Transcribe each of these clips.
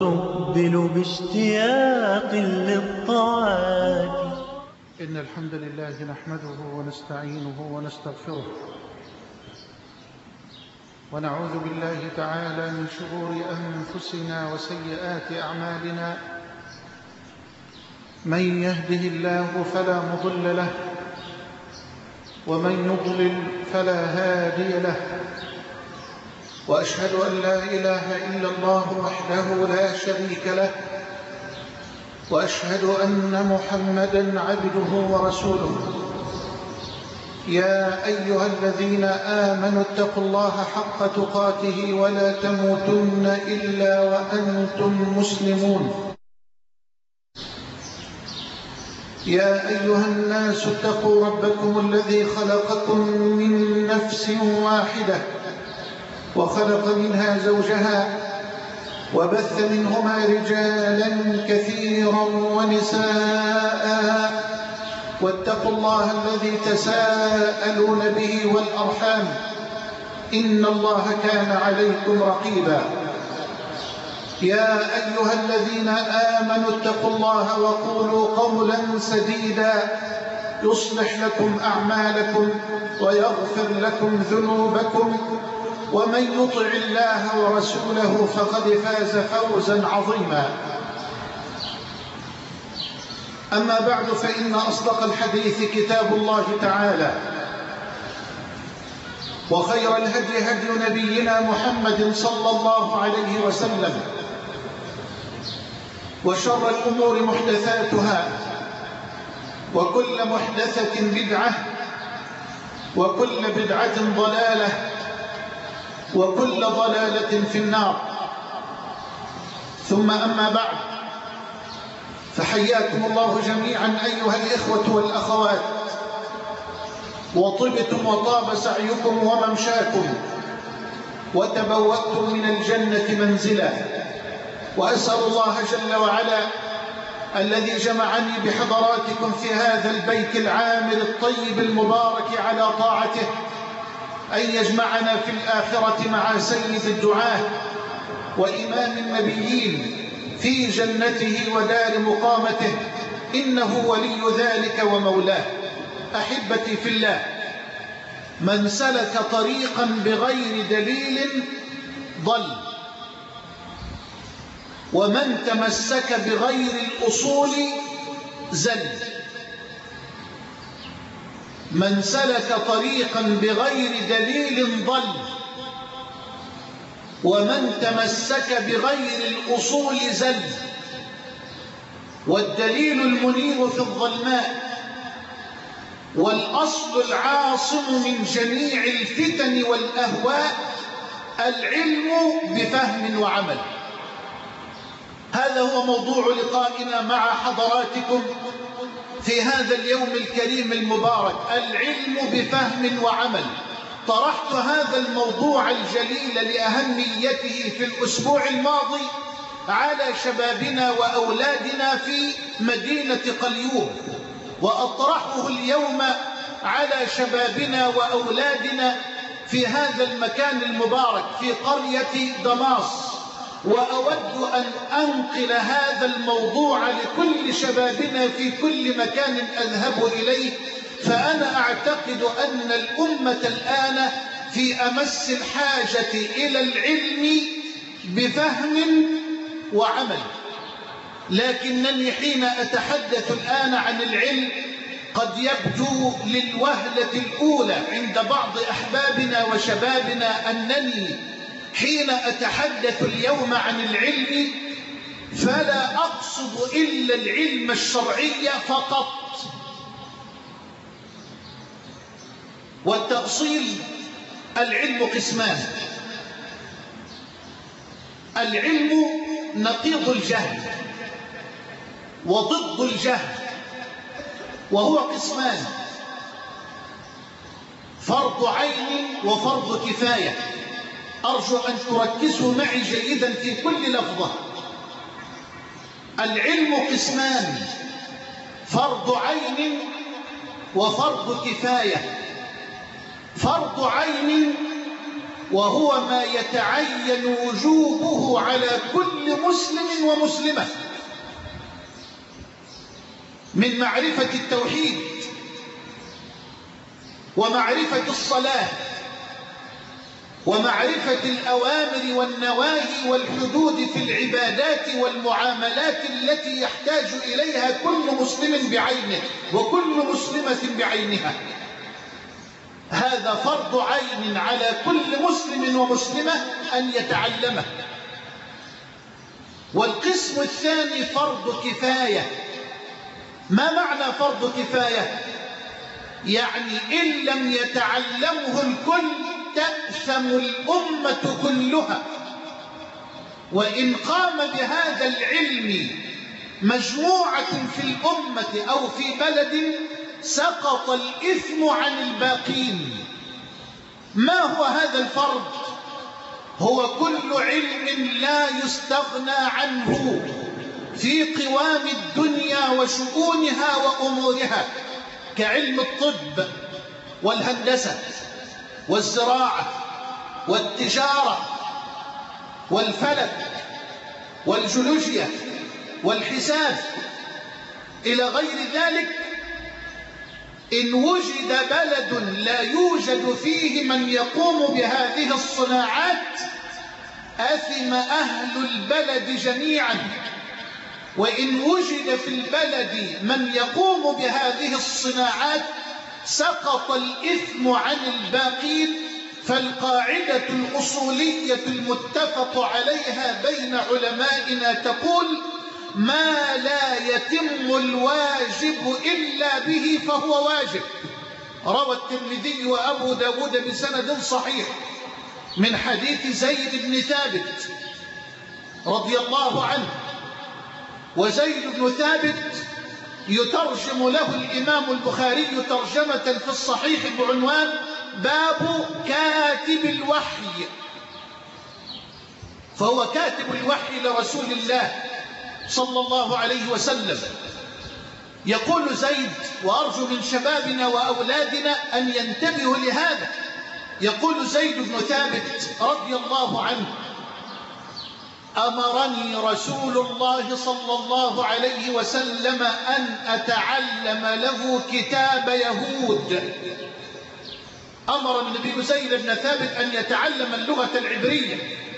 أقبل باشتياق للطاعات. إن الحمد لله نحمده ونستعينه ونستغفره، ونعوذ بالله تعالى من شرور أنفسنا وسيئات أعمالنا. من يهده الله فلا مضل له، ومن يضلل فلا هادي له، وأشهد أن لا إله إلا الله وحده لا شريك له، وأشهد أن محمدًا عبده ورسوله. يا أيها الذين آمنوا اتقوا الله حق تقاته ولا تموتن إلا وأنتم مسلمون. يا أيها الناس اتقوا ربكم الذي خلقكم من نفس واحدة، وخلق منها زوجها، وبث منهما رجالا كثيرا ونساء، واتقوا الله الذي تساءلون به والأرحام، إن الله كان عليكم رقيبا. يا أيها الذين آمنوا اتقوا الله وقولوا قولا سديدا يصلح لكم أعمالكم ويغفر لكم ذنوبكم، ومن يطع الله ورسوله فقد فاز فوزا عظيما. أما بعد، فإن أصدق الحديث كتاب الله تعالى، وخير الهدي هدي نبينا محمد صلى الله عليه وسلم، وشر الأمور محدثاتها، وكل محدثة بدعة، وكل بدعة ضلالة، وكل ضلالة في النار. ثم أما بعد، فحياكم الله جميعا أيها الإخوة والأخوات، وطبتم وطاب سعيكم وممشاكم، وتبوأتم من الجنة منزلا. وأسأل الله جل وعلا الذي جمعني بحضراتكم في هذا البيت العامر الطيب المبارك على طاعته أن يجمعنا في الآخرة مع سيد الدعاة وإمام النبيين في جنته ودار مقامته، إنه ولي ذلك ومولاه. أحبتي في الله، من سلك طريقا بغير دليل ضل، ومن تمسك بغير الأصول زل. من سلك طريقا بغير دليل ضل، ومن تمسك بغير الأصول زل. والدليل المنير في الظلماء، والأصل العاصم من جميع الفتن والأهواء العلم بفهم وعمل. هذا هو موضوع لقائنا مع حضراتكم في هذا اليوم الكريم المبارك، العلم بفهم وعمل. طرحت هذا الموضوع الجليل لأهميته في الأسبوع الماضي على شبابنا وأولادنا في مدينة قليوب، وأطرحه اليوم على شبابنا وأولادنا في هذا المكان المبارك في قرية دماس. وأود أن أنقل هذا الموضوع لكل شبابنا في كل مكان أذهب إليه، فأنا أعتقد أن الأمة الآن في أمس الحاجة إلى العلم بفهم وعمل. لكنني حين أتحدث الآن عن العلم قد يبدو للوهلة الأولى عند بعض أحبابنا وشبابنا أنني حين أتحدث اليوم عن العلم فلا أقصد إلا العلم الشرعي فقط. والتأصيل العلم قسمان: العلم نقيض الجهل وضد الجهل، وهو قسمان: فرض عين وفرض كفاية. أرجو أن تركزوا معي جيدا في كل لفظة. العلم قسمان: فرض عين وفرض كفاية. فرض عين وهو ما يتعين وجوبه على كل مسلم ومسلمة من معرفة التوحيد ومعرفة الصلاة ومعرفة الأوامر والنواهي والحدود في العبادات والمعاملات التي يحتاج إليها كل مسلم بعينه وكل مسلمة بعينها. هذا فرض عين على كل مسلم ومسلمة أن يتعلمه. والقسم الثاني فرض كفاية. ما معنى فرض كفاية؟ يعني إن لم يتعلمه الكل تأثم الأمة كلها. وإن قام بهذا العلم مجموعة في الأمة أو في بلد سقط الإثم عن الباقين. ما هو هذا الفرض؟ هو كل علم لا يستغنى عنه في قوام الدنيا وشؤونها وأمورها، كعلم الطب والهندسة والزراعة والتجارة والفلك والجيولوجيا والحساب إلى غير ذلك. إن وجد بلد لا يوجد فيه من يقوم بهذه الصناعات أثم أهل البلد جميعا. وإن وجد في البلد من يقوم بهذه الصناعات سقط الإثم عن الباقين. فالقاعدة الأصولية المتفق عليها بين علمائنا تقول: ما لا يتم الواجب إلا به فهو واجب. روى الترمذي وأبو داود بسند صحيح من حديث زيد بن ثابت رضي الله عنه. وزيد بن ثابت يترجم له الإمام البخاري ترجمة في الصحيح بعنوان باب كاتب الوحي. فهو كاتب الوحي لرسول الله صلى الله عليه وسلم. يقول زيد، وأرجو من شبابنا وأولادنا أن ينتبهوا لهذا، يقول زيد بن ثابت رضي الله عنه: أمرني رسول الله صلى الله عليه وسلم أن أتعلم له كتاب يهود. أمر النبي زيد بن ثابت أن يتعلم اللغة العبرية،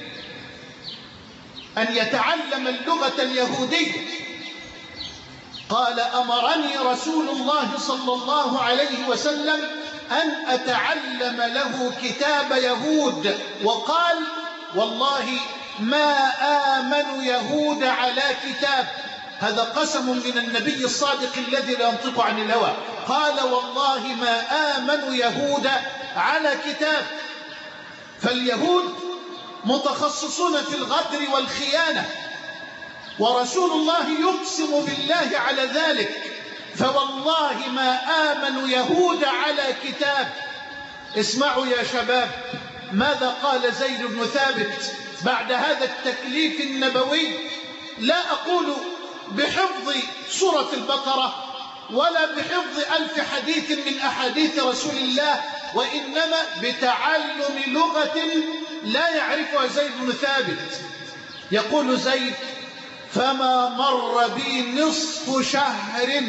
أن يتعلم اللغة اليهودية. قال: أمرني رسول الله صلى الله عليه وسلم أن أتعلم له كتاب يهود. وقال: والله ما آمن يهود على كتاب. هذا قسم من النبي الصادق الذي لا ينطق عن الهوى. قال: والله ما آمن يهود على كتاب. فاليهود متخصصون في الغدر والخيانة، ورسول الله يقسم بالله على ذلك: فوالله ما آمن يهود على كتاب. اسمعوا يا شباب ماذا قال زيد بن ثابت بعد هذا التكليف النبوي. لا أقول بحفظ سورة البقرة ولا بحفظ 1000 حديث من أحاديث رسول الله، وإنما بتعلم لغة لا يعرفها زيد بن ثابت. يقول زيد: فما مر بي نصف شهر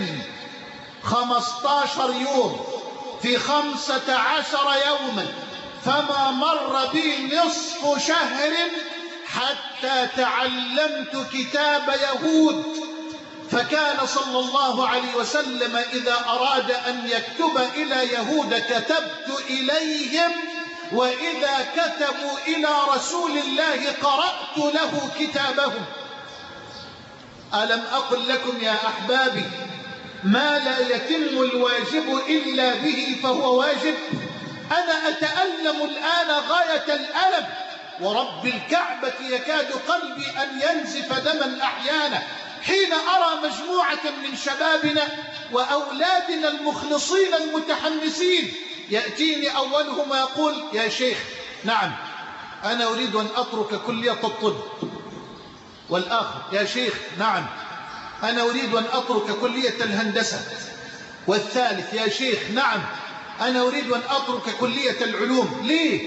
15 يوم في 15 يوما، فما مر بي نصف شهر حتى تعلمت كتاب يهود. فكان صلى الله عليه وسلم إذا أراد أن يكتب إلى يهود كتبت إليهم، وإذا كتبوا إلى رسول الله قرأت له كتابهم. ألم أقل لكم يا أحبابي ما لا يتم الواجب إلا به فهو واجب؟ أنا أتألم الآن غاية الألم، ورب الكعبة يكاد قلبي أن ينزف دما أحيانا حين أرى مجموعة من شبابنا وأولادنا المخلصين المتحمسين يأتيني أولهم ويقول: يا شيخ نعم أنا أريد أن أترك كلية الطب. والآخر: يا شيخ نعم أنا أريد أن أترك كلية الهندسة. والثالث: يا شيخ نعم أنا أريد أن أترك كلية العلوم.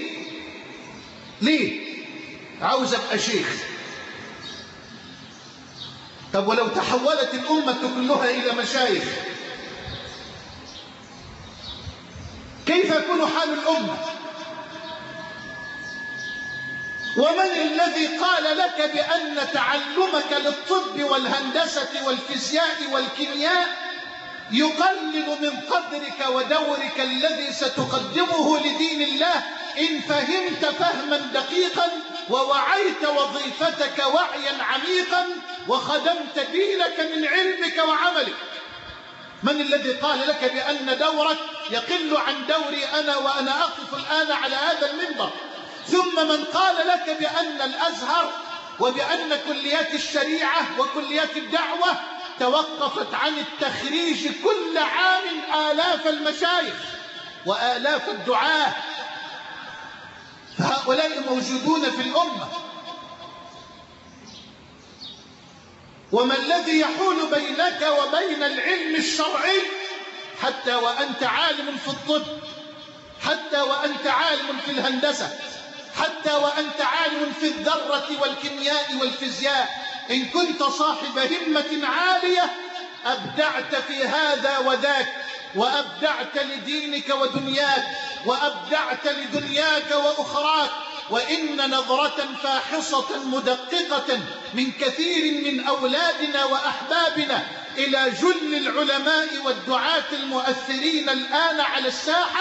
ليه عاوز أبقى شيخ؟ طب ولو تحولت الأمة كلها إلى مشايخ كيف يكون حال الأمة؟ ومن الذي قال لك بأن تعلمك للطب والهندسة والفيزياء والكيمياء يقلل من قدرك ودورك الذي ستقدمه لدين الله إن فهمت فهما دقيقا ووعيت وظيفتك وعيا عميقا وخدمت دينك من علمك وعملك؟ من الذي قال لك بأن دورك يقل عن دوري أنا وأنا أقف الآن على هذا المنبر؟ ثم من قال لك بأن الأزهر وبأن كليات الشريعة وكليات الدعوة توقفت عن التخريج كل عام آلاف المشايخ وآلاف الدعاة، فهؤلاء موجودون في الأمة. وما الذي يحول بينك وبين العلم الشرعي حتى وأنت عالم في الطب، حتى وأنت عالم في الهندسة، حتى وأنت عالم في الذرة والكيمياء والفيزياء؟ إن كنت صاحب همة عالية أبدعت في هذا وذاك، وأبدعت لدينك ودنياك، وأبدعت لدنياك وأخراك. وإن نظرة فاحصة مدققة من كثير من أولادنا وأحبابنا إلى جل العلماء والدعاة المؤثرين الآن على الساحة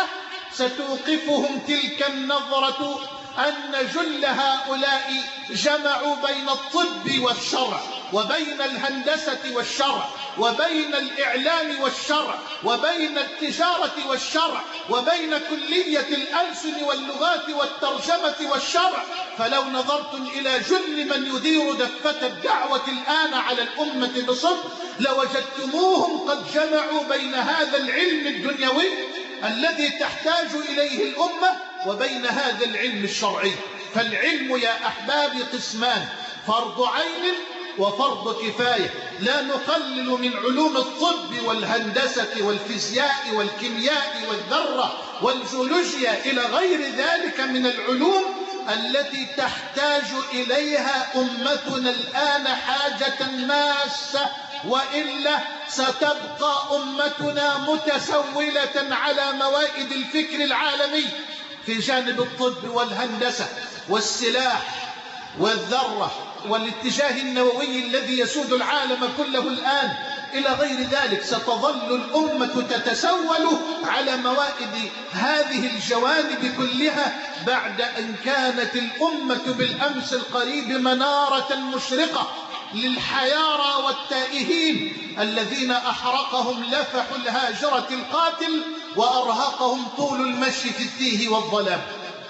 ستوقفهم تلك النظرة أن جل هؤلاء جمعوا بين الطب والشرع، وبين الهندسة والشرع، وبين الإعلام والشرع، وبين التجارة والشرع، وبين كلية الألسن واللغات والترجمة والشرع. فلو نظرتم إلى جل من يدير دفة الدعوة الآن على الأمة بصدق لوجدتموهم قد جمعوا بين هذا العلم الدنيوي الذي تحتاج إليه الأمة وبين هذا العلم الشرعي. فالعلم يا أحبابي قسمان: فرض عين وفرض كفاية. لا نقلل من علوم الطب والهندسة والفيزياء والكيمياء والذرة والجيولوجيا إلى غير ذلك من العلوم التي تحتاج إليها أمتنا الآن حاجة ماسة، وإلا ستبقى أمتنا متسولة على موائد الفكر العالمي في جانب الطب والهندسة والسلاح والذرة والاتجاه النووي الذي يسود العالم كله الآن إلى غير ذلك. ستظل الأمة تتسول على موائد هذه الجوانب كلها بعد أن كانت الأمة بالأمس القريب منارة مشرقة للحيارى والتائهين الذين أحرقهم لفح الهاجرة القاتل وأرهقهم طول المشي في التيه والظلام.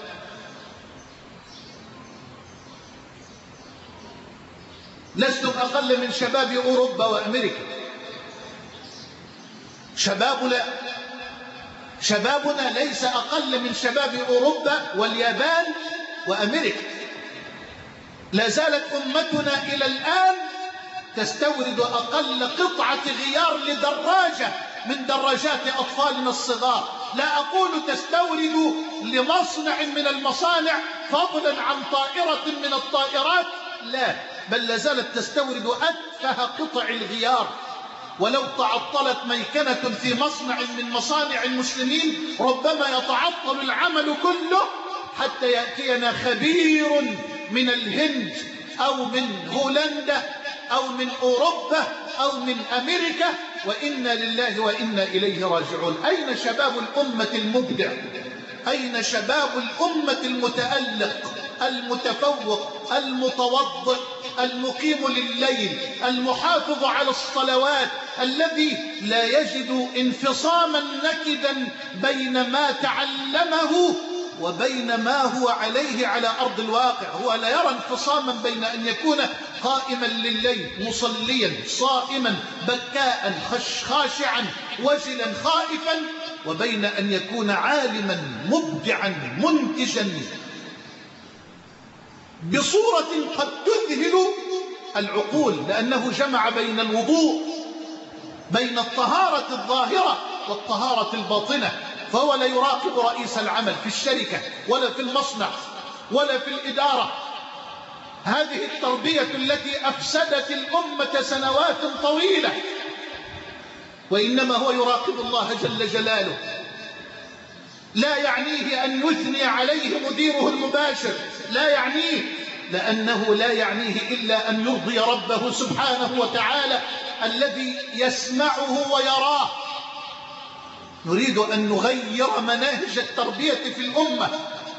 لستم أقل من شباب أوروبا وأمريكا. شبابنا ليس أقل من شباب أوروبا واليابان وأمريكا. لا زالت أمتنا إلى الآن تستورد أقل قطعة غيار لدراجة من دراجات أطفالنا الصغار. لا أقول تستورد لمصنع من المصانع فضلا عن طائرة من الطائرات، لا، بل لا زالت تستورد أتفه قطع الغيار. ولو تعطلت ميكنة في مصنع من مصانع المسلمين ربما يتعطل العمل كله حتى يأتينا خبير من الهند أو من هولندا أو من أوروبا أو من أمريكا، وإنا لله وإنا إليه راجعون. أين شباب الأمة المبدع؟ أين شباب الأمة المتألق المتفوق المتوضئ المقيم لليل المحافظ على الصلوات الذي لا يجد انفصاما نكدا بين ما تعلمه وبين ما هو عليه على أرض الواقع؟ هو لا يرى انفصاما بين أن يكون قائما لليل مصليا صائما بكاء خاشعا وجلا خائفا وبين أن يكون عالما مبدعا منتجا بصورة قد تذهل العقول، لأنه جمع بين الوضوء بين الطهارة الظاهرة والطهارة الباطنة. فهو لا يراقب رئيس العمل في الشركة ولا في المصنع ولا في الإدارة هذه التربية التي أفسدت الأمة سنوات طويلة. وإنما هو يراقب الله جل جلاله، لا يعنيه أن يثني عليه مديره المباشر، لا يعنيه، لأنه لا يعنيه إلا أن يرضي ربه سبحانه وتعالى الذي يسمعه ويراه. نريد أن نغير مناهج التربية في الأمة،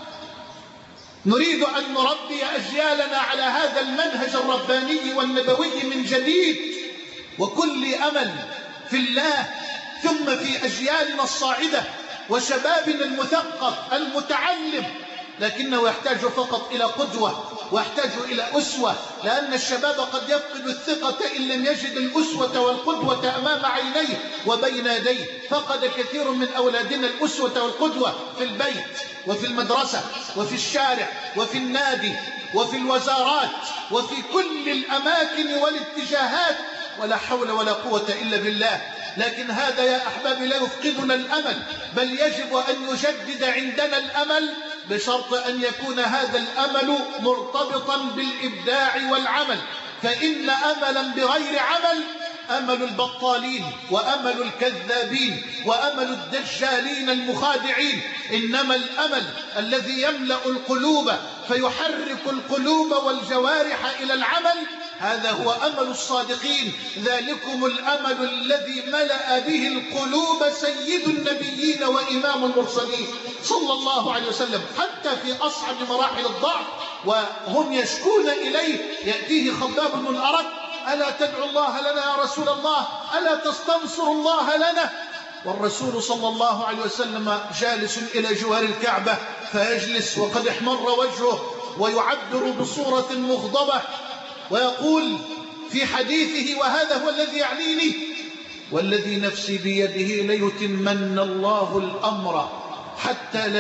نريد أن نربي أجيالنا على هذا المنهج الرباني والنبوي من جديد، وكل أمل في الله، ثم في أجيالنا الصاعدة وشبابنا المثقف المتعلم، لكنه يحتاج فقط إلى قدوة ويحتاج إلى أسوة، لأن الشباب قد يفقد الثقة إن لم يجد الأسوة والقدوة أمام عينيه وبين يديه. فقد كثير من أولادنا الأسوة والقدوة في البيت وفي المدرسة وفي الشارع وفي النادي وفي الوزارات وفي كل الأماكن والاتجاهات، ولا حول ولا قوة إلا بالله. لكن هذا يا أحبابي لا يفقدنا الأمل، بل يجب أن يجدد عندنا الأمل، بشرط أن يكون هذا الأمل مرتبطا بالإبداع والعمل. فإن أملا بغير عمل أمل البطالين وأمل الكذابين وأمل الدجالين المخادعين، إنما الأمل الذي يملأ القلوب فيحرك القلوب والجوارح إلى العمل، هذا هو أمل الصادقين. ذلكم الأمل الذي ملأ به القلوب سيد النبيين وإمام المرسلين صلى الله عليه وسلم، حتى في أصعب مراحل الضعف وهم يشكون إليه يأتيه خباب بن الأرت: ألا تدعو الله لنا يا رسول الله؟ ألا تستنصر الله لنا؟ والرسول صلى الله عليه وسلم جالس إلى جوار الكعبة، فيجلس وقد احمر وجهه ويعبر بصورة مغضبة ويقول في حديثه، وهذا هو الذي يعنيني: والذي نفسي بيده ليتمن الله الأمر حتى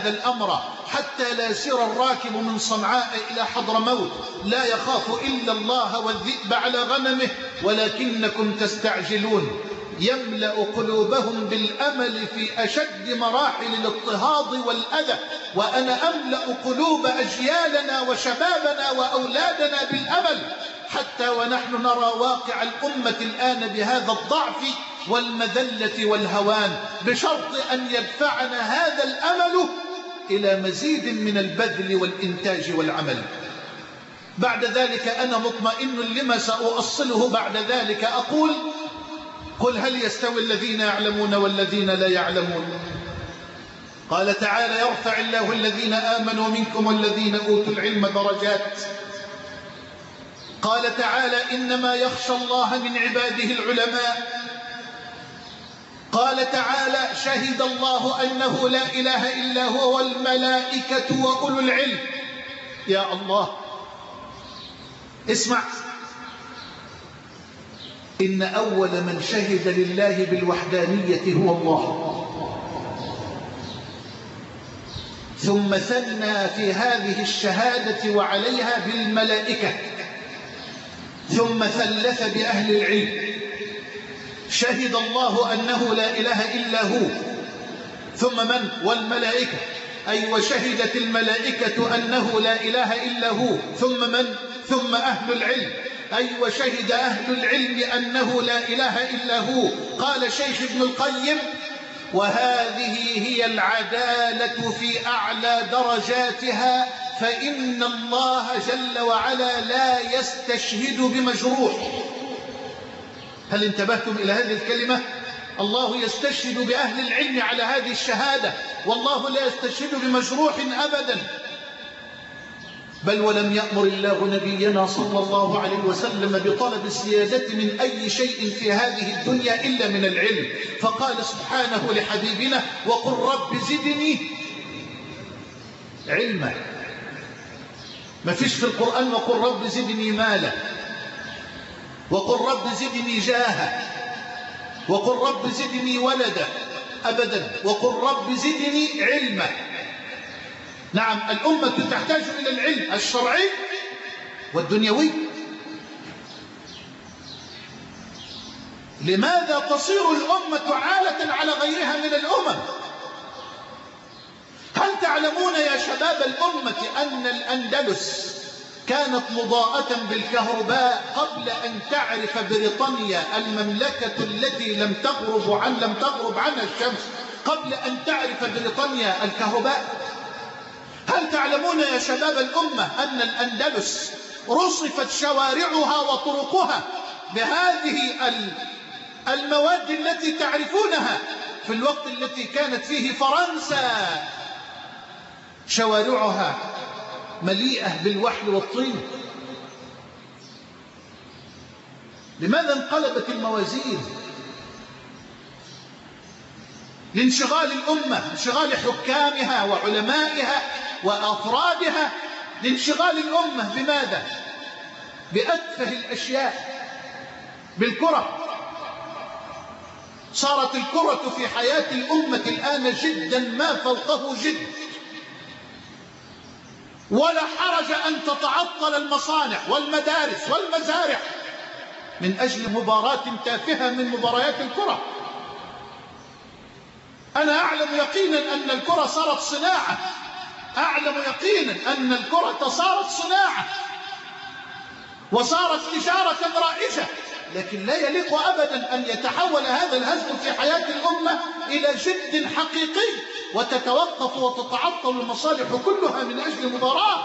لا يسير الراكب من صنعاء إلى حضرموت لا يخاف إلا الله والذئب على غنمه ولكنكم تستعجلون. يملأ قلوبهم بالأمل في أشد مراحل الاضطهاد والأذى، وأنا أملأ قلوب أجيالنا وشبابنا وأولادنا بالأمل، حتى ونحن نرى واقع الأمة الآن بهذا الضعف والمذلة والهوان، بشرط أن يدفعنا هذا الأمل إلى مزيد من البذل والإنتاج والعمل. بعد ذلك أنا مطمئن لما سأؤصله بعد ذلك. أقول: قل هل يستوي الذين يعلمون والذين لا يعلمون؟ قال تعالى: يرفع الله الذين آمنوا منكم والذين أوتوا العلم درجات. قال تعالى: إنما يخشى الله من عباده العلماء. قال تعالى: شهد الله أنه لا إله إلا هو والملائكة وأولو العلم. يا الله، اسمع: إن أول من شهد لله بالوحدانية هو الله، ثم ثنى في هذه الشهادة وعليها بالملائكة، ثم ثلث بأهل العلم. شهد الله أنه لا إله إلا هو، ثم من؟ والملائكة، أي وشهدت الملائكة أنه لا إله إلا هو، ثم من؟ ثم أهل العلم، أي وشهد أهل العلم أنه لا إله إلا هو. قال شيخ ابن القيم: وهذه هي العدالة في أعلى درجاتها، فإن الله جل وعلا لا يستشهد بمجروح. هل انتبهتم إلى هذه الكلمة؟ الله يستشهد بأهل العلم على هذه الشهادة، والله لا يستشهد بمجروح أبدا. بل ولم يأمر الله نبينا صلى الله عليه وسلم بطلب الزيادة من أي شيء في هذه الدنيا إلا من العلم، فقال سبحانه لحبيبنا: وقل رب زدني علما. ما فيش في القرآن وقل رب زدني مالا، وقل رب زدني جاها، وقل رب زدني ولدا، أبدا. وقل رب زدني علما. نعم، الأمة تحتاج إلى العلم الشرعي والدنيوي. لماذا تصير الأمة عالة على غيرها من الأمم؟ هل تعلمون يا شباب الأمة أن الأندلس كانت مضاءة بالكهرباء قبل أن تعرف بريطانيا المملكة التي لم تغرب عنها الشمس، قبل أن تعرف بريطانيا الكهرباء. هل تعلمون يا شباب الأمة أن الأندلس رصفت شوارعها وطرقها بهذه المواد التي تعرفونها في الوقت التي كانت فيه فرنسا شوارعها مليئة بالوحل والطين؟ لماذا انقلبت الموازين؟ لانشغال الأمة، انشغال حكامها وعلمائها وأفرادها، لانشغال الأمة بماذا؟ بأتفه الأشياء، بالكرة. صارت الكرة في حياة الأمة الآن جدا ما فوقه جد، ولا حرج أن تتعطل المصانع والمدارس والمزارع من أجل مباراة تافهة من مباريات الكرة. أنا أعلم يقينا أن الكرة صارت صناعة، أعلم يقينا أن الكرة صارت صناعة وصارت تجارة رائجة، لكن لا يليق أبدا أن يتحول هذا الهزل في حياة الأمة إلى جد حقيقي وتتوقف وتتعطل المصالح كلها من أجل مباراة.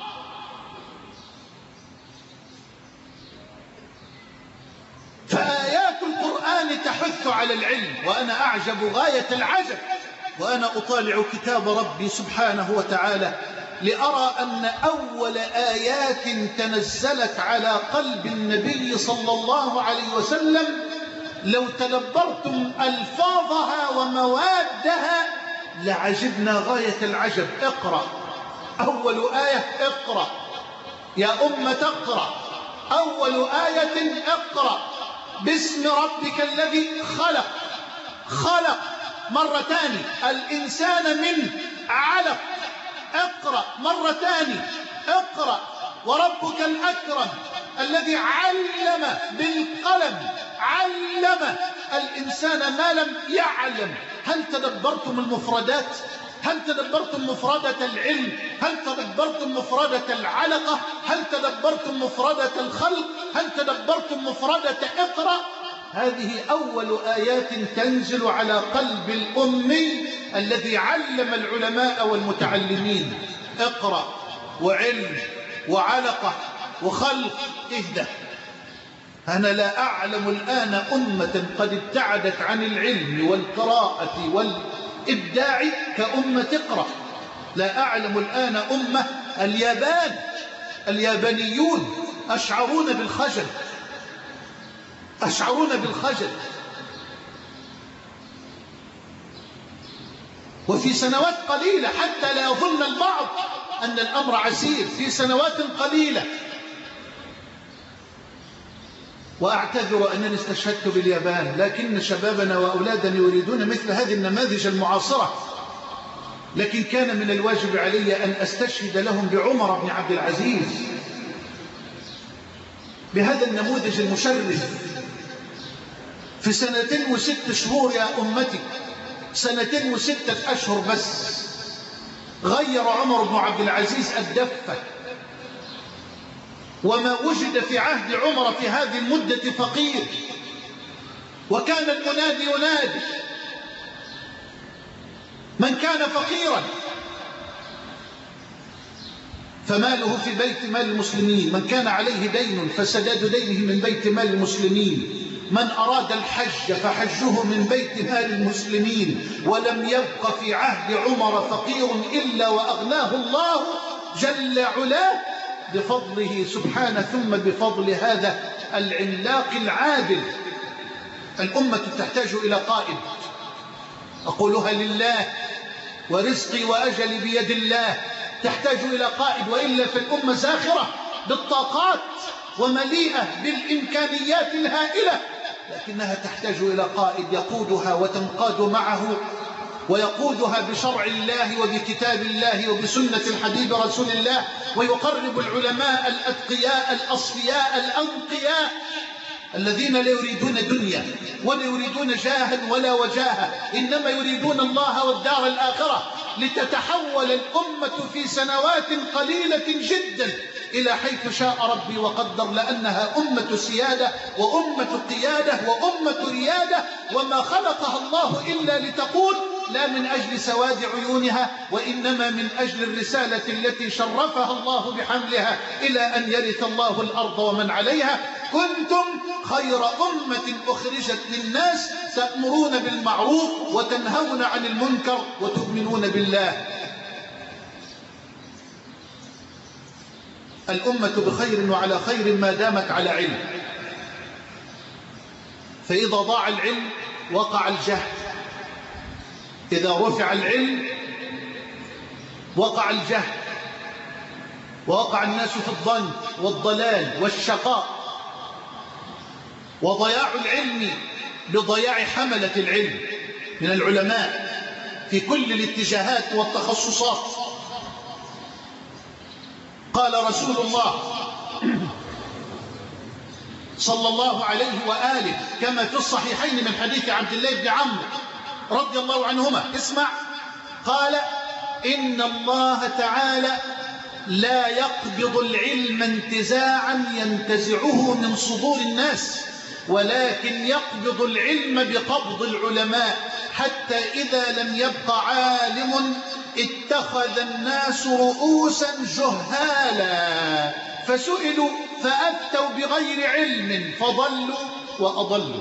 فآيات القرآن تحث على العلم، وأنا أعجب غاية العجب وأنا أطالع كتاب ربي سبحانه وتعالى لأرى أن أول آيات تنزلت على قلب النبي صلى الله عليه وسلم لو تدبرتم ألفاظها وموادها لعجبنا غاية العجب. اقرأ، أول آية اقرأ يا أمة اقرأ، أول آية اقرأ باسم ربك الذي خلق. خلق مرة ثانية الإنسان من علق. اقرأ مرة ثانية، اقرأ وربك الأكرم الذي علم بالقلم، علم الإنسان ما لم يعلم. هل تدبرتم المفردات؟ هل تدبرتم مفردة العلم؟ هل تدبرتم مفردة العلقة؟ هل تدبرتم مفردة الخلق؟ هل تدبرتم مفردة اقرأ؟ هذه أول آيات تنزل على قلب الأمي الذي علم العلماء والمتعلمين. اقرأ وعلم وعلقة وخلق. اهدى. أنا لا أعلم الآن أمة قد ابتعدت عن العلم والقراءة والإبداع كأمة اقرأ. لا أعلم الآن أمة. اليابانيون أشعرون بالخجل، أشعرون بالخجل. وفي سنوات قليلة، حتى لا يظن البعض أن الأمر عسير، في سنوات قليلة. وأعتذر أنني استشهدت باليابان، لكن شبابنا وأولادنا يريدون مثل هذه النماذج المعاصرة، لكن كان من الواجب علي أن أستشهد لهم بعمر بن عبد العزيز، بهذا النموذج المشرف. في 2 و6 شهور يا أمتي، 2 و6 أشهر بس، غير عمر بن عبد العزيز الدفة. وما وجد في عهد عمر في هذه المدة فقير، وكان المنادي ينادي من كان فقيرا فماله في بيت مال المسلمين، من كان عليه دين فسداد دينه من بيت مال المسلمين، من أراد الحج فحجه من بيت مال المسلمين. ولم يبق في عهد عمر فقير إلا وأغناه الله جل علاه بفضله سبحانه، ثم بفضل هذا العملاق العادل. الأمة تحتاج إلى قائد، أقولها لله، ورزقي وأجلي بيد الله. تحتاج إلى قائد، وإلا فالأمة زاخرة بالطاقات ومليئة بالإمكانيات الهائلة، لكنها تحتاج إلى قائد يقودها وتنقاد معه، ويقودها بشرع الله وبكتاب الله وبسنة الحبيب رسول الله، ويقرب العلماء الأتقياء الأصفياء الأنقياء الذين لا يريدون دنيا ولا يريدون جاها ولا وجاهة، إنما يريدون الله والدار الآخرة، لتتحول الأمة في سنوات قليلة جدا إلى حيث شاء ربي وقدر لأنها أمة سيادة وأمة قيادة وأمة ريادة، وما خلقها الله إلا لتقول لا من أجل سواد عيونها، وإنما من أجل الرسالة التي شرفها الله بحملها إلى أن يرث الله الأرض ومن عليها. كنتم خير أمة أخرجت للناس تأمرون بالمعروف وتنهون عن المنكر وتؤمنون بالله. الأمة بخير وعلى خير ما دامت على علم، فإذا ضاع العلم وقع الجهل، إذا رفع العلم وقع الجهل، ووقع الناس في الضنك والضلال والشقاء، وضياع العلم بضياع حملة العلم من العلماء في كل الاتجاهات والتخصصات. قال رسول الله صلى الله عليه وآله كما في الصحيحين من حديث عبد الله بن عمرو رضي الله عنهما، اسمع، قال: إن الله تعالى لا يقبض العلم انتزاعا ينتزعه من صدور الناس، ولكن يقبض العلم بقبض العلماء، حتى إذا لم يبق عالم اتخذ الناس رؤوسا جهالا فسئلوا فأفتوا بغير علم فضلوا وأضلوا.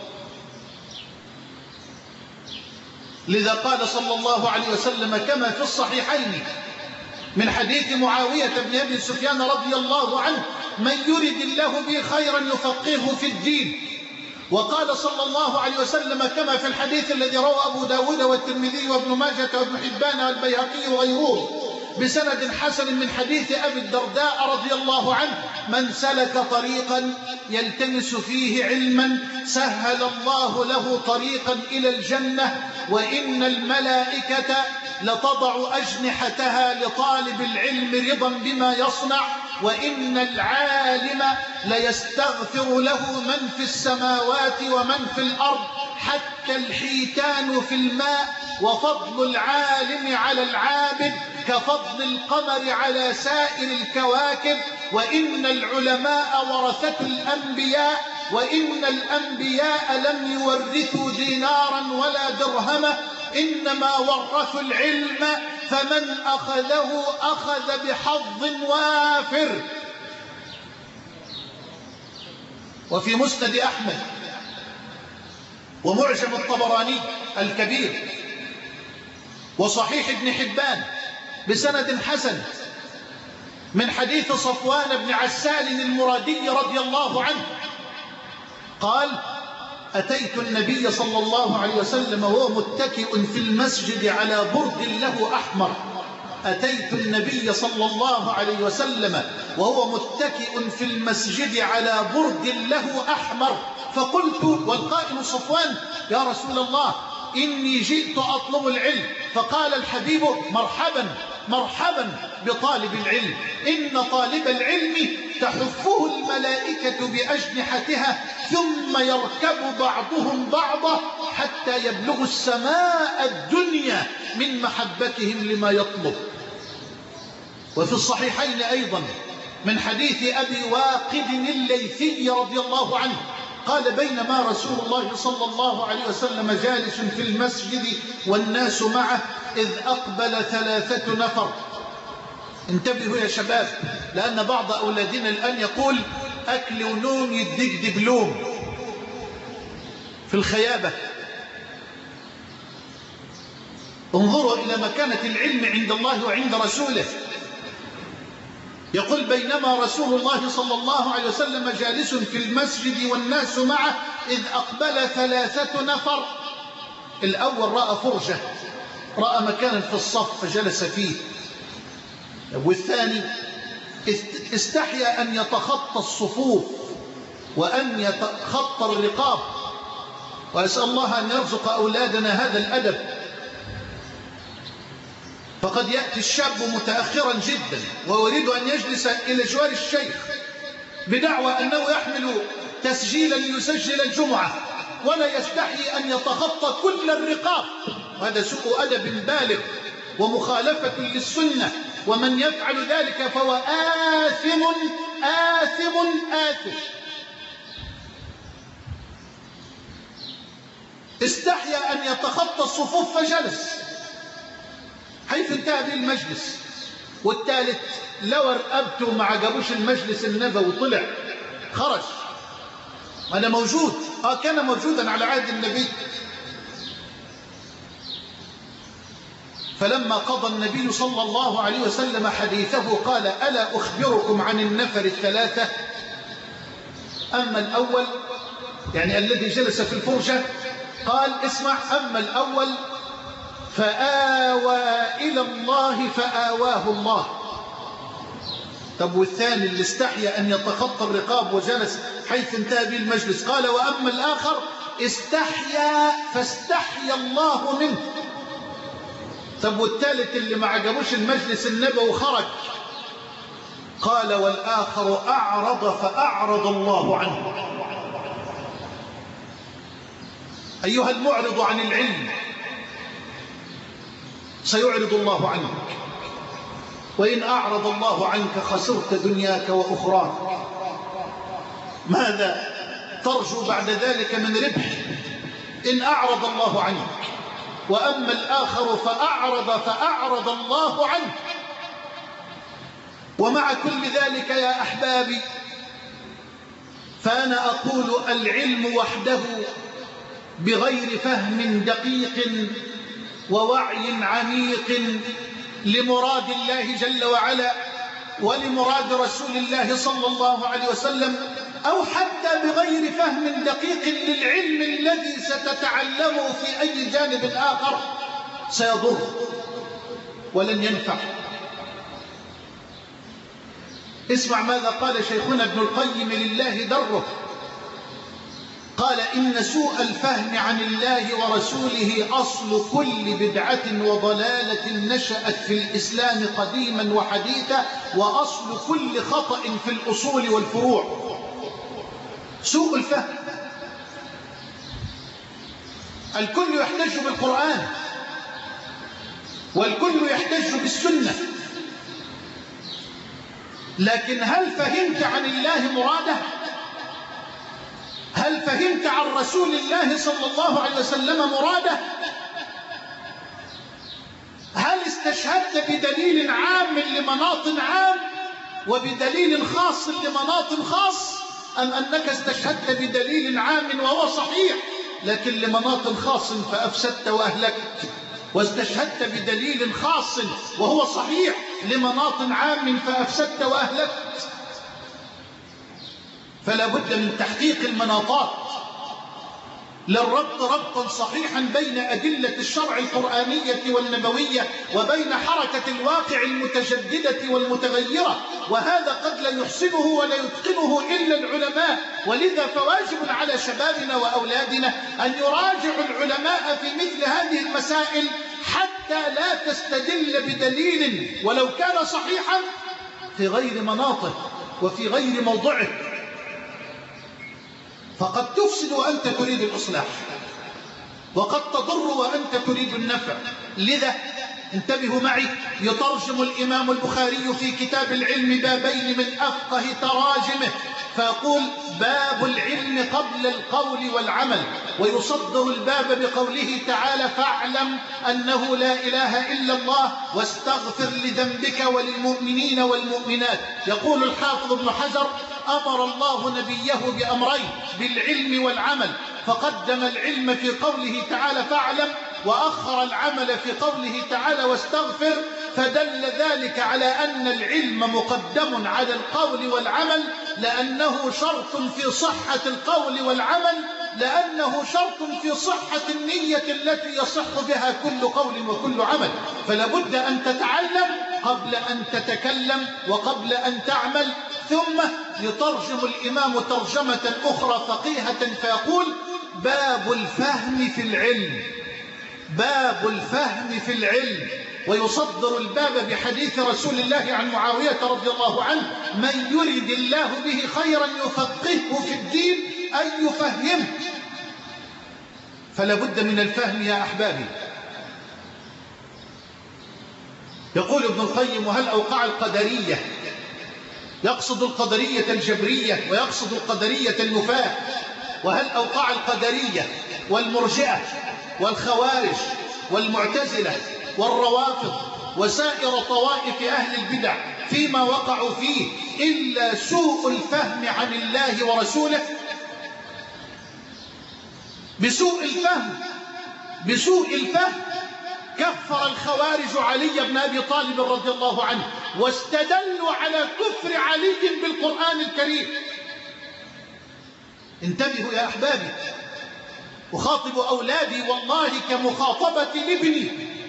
لذا قال صلى الله عليه وسلم كما في الصحيحين من حديث معاوية بن أبي سفيان رضي الله عنه: من يرد الله به خيرا يفقهه في الدين. وقال صلى الله عليه وسلم كما في الحديث الذي روى أبو داود والترمذي وابن ماجة وابن حبان والبيهقي وغيره بسند حسن من حديث أبي الدرداء رضي الله عنه: من سلك طريقا يلتمس فيه علما سهل الله له طريقا إلى الجنة، وإن الملائكة لتضع أجنحتها لطالب العلم رضا بما يصنع، وإن العالم ليستغفر له من في السماوات ومن في الأرض حتى الحيتان في الماء، وفضل العالم على العابد كفضل القمر على سائر الكواكب، وإن العلماء ورثة الأنبياء، وإن الأنبياء لم يورثوا دينارا ولا درهما، إنما ورثوا العلم، فمن أخذه أخذ بحظ وافر. وفي مسند أحمد ومعجم الطبراني الكبير وصحيح ابن حبان بسند حسن من حديث صفوان بن عسال المرادي رضي الله عنه قال: أتيت النبي صلى الله عليه وسلم وهو متكئ في المسجد على برد له أحمر. أتيت النبي صلى الله عليه وسلم وهو متكئ في المسجد على برد له أحمر، فقلت والقائل صفوان: يا رسول الله، إني جئت أطلب العلم. فقال الحبيب: مرحبا مرحبا بطالب العلم، إن طالب العلم تحفه الملائكة بأجنحتها ثم يركب بعضهم بعضا حتى يبلغ السماء الدنيا من محبتهم لما يطلب. وفي الصحيحين أيضا من حديث أبي واقد الليثي رضي الله عنه قال: بينما رسول الله صلى الله عليه وسلم جالس في المسجد والناس معه إذ أقبل 3 نفر. انتبهوا يا شباب، لأن بعض أولادنا الآن يقول أكل ونوم يديك دبلوم في الخيابة. انظروا إلى مكانة العلم عند الله وعند رسوله. يقول: بينما رسول الله صلى الله عليه وسلم جالس في المسجد والناس معه إذ أقبل 3 نفر. الأول رأى فرجة، رأى مكانا في الصف فجلس فيه. والثاني استحيا أن يتخطى الصفوف وأن يتخطى الرقاب، وأسأل الله أن يرزق أولادنا هذا الأدب. فقد يأتي الشاب متأخرا جدا ويريد أن يجلس إلى جوار الشيخ بدعوى أنه يحمل تسجيلا ليسجل الجمعة، ولا يستحي أن يتخطى كل الرقاب، وهذا سوء أدب بالغ ومخالفة للسنة. ومن يفعل ذلك فهو آثم آثم آثم. استحيا أن يتخطى الصفوف فجلس حيث انتهى به المجلس. والثالث لو رقبته ما عجبوش المجلس النبوي وطلع خرج. أنا موجود، كان موجودا على عهد النبي. فلما قضى النبي صلى الله عليه وسلم حديثه قال: ألا أخبركم عن النفر الثلاثة؟ أما الأول يعني الذي جلس في الفرجة قال: اسمع، أما الأول فآوى إلى الله فآواه الله. طب والثاني اللي استحيا أن يتخطى الرقاب وجلس حيث انتهى به المجلس قال: وأما الآخر استحيا فاستحيا الله منه. طب والثالث اللي ما عجبوش المجلس النبوي وخرج قال: والآخر أعرض فأعرض الله عنه. أيها المعرض عن العلم سيعرض الله عنك، وإن أعرض الله عنك خسرت دنياك وأخراك. ماذا ترجو بعد ذلك من ربح إن أعرض الله عنك؟ وأما الآخر فأعرض الله عنه. ومع كل ذلك يا أحبابي فأنا أقول: العلم وحده بغير فهم دقيق ووعي عميق لمراد الله جل وعلا ولمراد رسول الله صلى الله عليه وسلم، أو حتى بغير فهم دقيق للعلم الذي ستتعلمه في أي جانب آخر، سيضر ولن ينفع. اسمع ماذا قال شيخنا ابن القيم لله دره. قال: إن سوء الفهم عن الله ورسوله أصل كل بدعة وضلالة نشأت في الإسلام قديما وحديثا، وأصل كل خطأ في الأصول والفروع. سوء الفهم. الكل يحتج بالقرآن والكل يحتج بالسنة، لكن هل فهمت عن الله مراده؟ هل فهمت عن رسول الله صلى الله عليه وسلم مراده؟ هل استشهدت بدليل عام لمناط عام وبدليل خاص لمناط خاص، أم أنك استشهدت بدليل عام وهو صحيح لكن لمناط خاص فأفسدت وأهلكت، واستشهدت بدليل خاص وهو صحيح لمناط عام فأفسدت وأهلكت؟ فلا بد من تحقيق المناطات للربط ربطا صحيحا بين أدلة الشرع القرآنية والنبوية وبين حركة الواقع المتجددة والمتغيرة، وهذا قد لا يحسنه ولا يتقنه إلا العلماء. ولذا فواجب على شبابنا وأولادنا أن يراجعوا العلماء في مثل هذه المسائل حتى لا تستدل بدليل ولو كان صحيحا في غير مناطه وفي غير موضعه، فقد تفسد وأنت تريد الإصلاح، وقد تضر وأنت تريد النفع. لذا انتبهوا معي، يترجم الإمام البخاري في كتاب العلم بابين من أفقه تراجمه، فيقول: باب العلم قبل القول والعمل، ويصدر الباب بقوله تعالى: فاعلم أنه لا إله إلا الله واستغفر لذنبك وللمؤمنين والمؤمنات. يقول الحافظ ابن حجر: أمر الله نبيه بأمرين بالعلم والعمل، فقدم العلم في قوله تعالى فاعلم، وأخر العمل في قوله تعالى واستغفر، فدل ذلك على أن العلم مقدم على القول والعمل، لأنه شرط في صحة القول والعمل، لأنه شرط في صحة النية التي يصح بها كل قول وكل عمل. فلا بد أن تتعلم قبل أن تتكلم وقبل أن تعمل. ثم يترجم الإمام ترجمة أخرى فقيهة فيقول: باب الفهم في العلم، باب الفهم في العلم. ويصدر الباب بحديث رسول الله عن معاوية رضي الله عنه: من يرد الله به خيرا يفقهه في الدين، أي يفهمه. فلا بد من الفهم يا أحبابي. يقول ابن القيم: وهل أوقع القدرية، يقصد القدرية الجبرية ويقصد القدرية النفاة، وهل أوقع القدرية والمرجئة والخوارج والمعتزلة والروافض وسائر طوائف أهل البدع فيما وقعوا فيه إلا سوء الفهم عن الله ورسوله؟ بسوء الفهم كفر الخوارج علي بن أبي طالب رضي الله عنه، واستدلوا على كفر علي بالقرآن الكريم. انتبهوا يا أحبابي، أخاطب أولادي والله كمخاطبة لابني.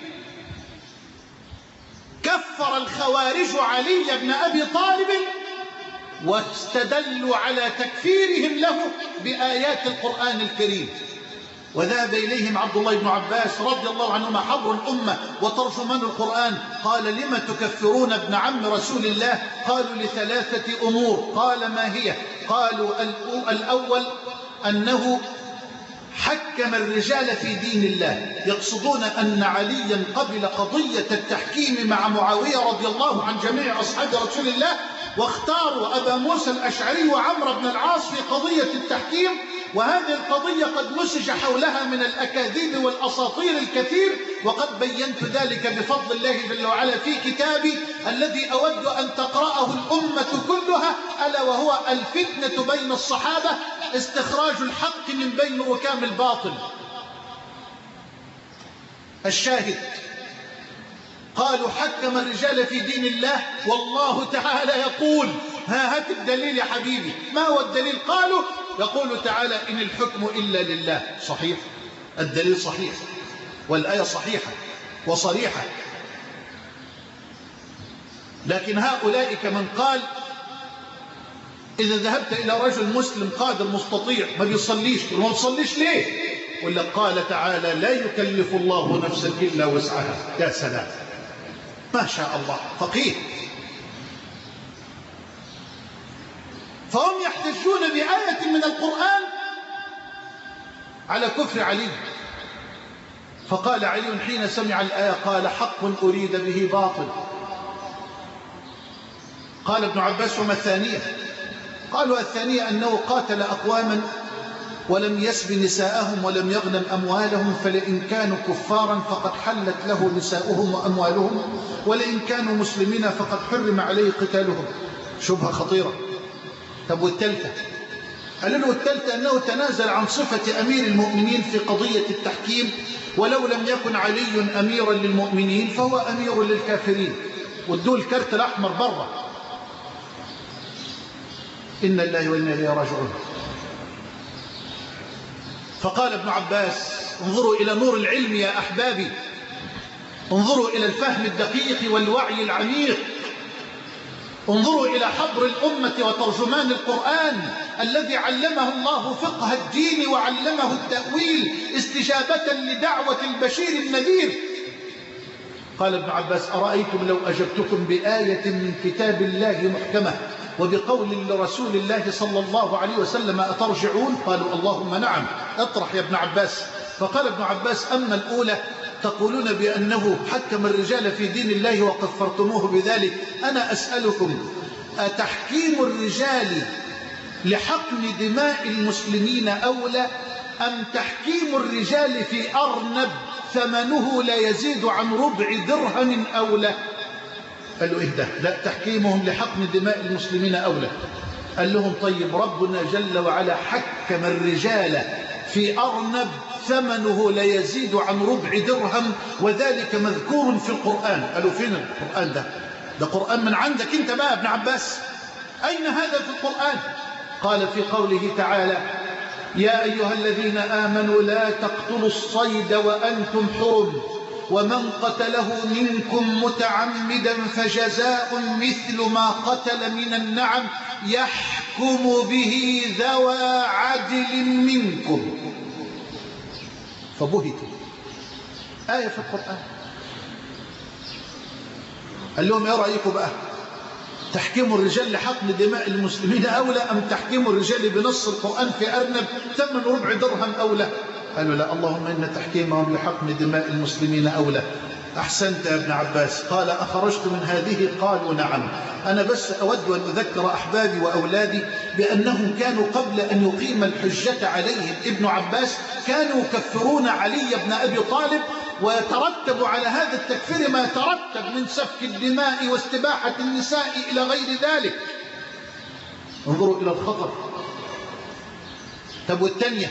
كفر الخوارج علي بن أبي طالب واستدلوا على تكفيرهم له بآيات القرآن الكريم. وذهب إليهم عبد الله بن عباس رضي الله عنهما حبر الأمة وترجمان القرآن، قال: لم تكفرون ابن عم رسول الله؟ قالوا: لثلاثة أمور. قال: ما هي؟ قالوا: الأول أنه حكم الرجال في دين الله، يقصدون أن عليا قبل قضية التحكيم مع معاوية رضي الله عن جميع أصحاب رسول الله، واختاروا أبا موسى الأشعري وعمرو بن العاص في قضية التحكيم، وهذه القضية قد نسج حولها من الأكاذيب والأساطير الكثير، وقد بينت ذلك بفضل الله جل وعلا في كتابي الذي أود أن تقرأه الأمة كلها، ألا وهو الفتنة بين الصحابة، استخراج الحق من بين ركام الباطل. الشاهد: قالوا حكم الرجال في دين الله، والله تعالى يقول: هات الدليل يا حبيبي. ما هو الدليل؟ قالوا: يقول تعالى: إن الحكم إلا لله. صحيح، الدليل صحيح والآية صحيحة وصريحة، لكن هؤلاء كمن قال: إذا ذهبت إلى رجل مسلم قادر مستطيع ما بيصليش، ما بيصليش ليه؟ ولا قال تعالى: لا يكلف الله نفسا إلا وسعها. يا سلام، ما شاء الله، فقيه. فهم يحتجون بآية من القرآن على كفر علي. فقال علي حين سمع الآية قال: حق أريد به باطل. قال ابن عباس: وما الثانية؟ قالوا: الثانية أنه قاتل أقواما ولم يسب نساءهم ولم يغنم أموالهم، فلئن كانوا كفارا فقد حلت له نساؤهم وأموالهم، ولئن كانوا مسلمين فقد حرم عليه قتالهم. شبهة خطيرة. طب والثالثة؟ قال له: الثالثة أنه تنازل عن صفة أمير المؤمنين في قضية التحكيم، ولو لم يكن علي أميرا للمؤمنين فهو أمير للكافرين. وادوا الكرت الأحمر بره. إن الله وإنا إليه راجعون. فقال ابن عباس: انظروا إلى نور العلم يا أحبابي، انظروا إلى الفهم الدقيق والوعي العميق، انظروا إلى حبر الأمة وترجمان القرآن الذي علمه الله فقه الدين وعلمه التأويل استجابة لدعوة البشير النذير. قال ابن عباس: أرأيتم لو أجبتكم بآية من كتاب الله محكمة وبقول لرسول الله صلى الله عليه وسلم أترجعون؟ قالوا: اللهم نعم، اطرح يا ابن عباس. فقال ابن عباس: أما الأولى تقولون بأنه حكم الرجال في دين الله وكفرتموه بذلك، أنا أسألكم: أتحكيم الرجال لحقن دماء المسلمين أولى أم تحكيم الرجال في أرنب ثمنه لا يزيد عن ربع درهم أولى؟ قالوا: إيه ده؟ لا، تحكيمهم لحقن دماء المسلمين أولى. قال لهم: طيب، ربنا جل وعلا حكم الرجال في أرنب ثمنه لا يزيد عن ربع درهم، وذلك مذكور في القرآن. قالوا: فين القرآن ده؟ ده قرآن من عندك انت بقى ابن عباس، أين هذا في القرآن؟ قال: في قوله تعالى: يا أيها الذين آمنوا لا تقتلوا الصيد وأنتم حرم، ومن قتله منكم متعمدا فجزاء مثل ما قتل من النعم يحكم به ذوى عدل منكم. فبهتوا. آية في القرآن. قال لهم: ايه رأيكم بقى؟ تحكيم الرجال لحقن دماء المسلمين أولى أم تحكيم الرجال بنص القرآن في أرنب ثمن ربع درهم أولى؟ قالوا: لا، اللهم إن تحكيمهم لحقن دماء المسلمين أولى. أحسنت يا ابن عباس. قال أخرجت من هذه؟ قالوا نعم. أنا بس أود أن أذكر أحبابي وأولادي بأنهم كانوا قبل أن يقيم الحجة عليهم ابن عباس كانوا يكفرون علي بن أبي طالب، ويترتب على هذا التكفير ما يترتب من سفك الدماء واستباحة النساء إلى غير ذلك. انظروا إلى الخطر. طب والثانية؟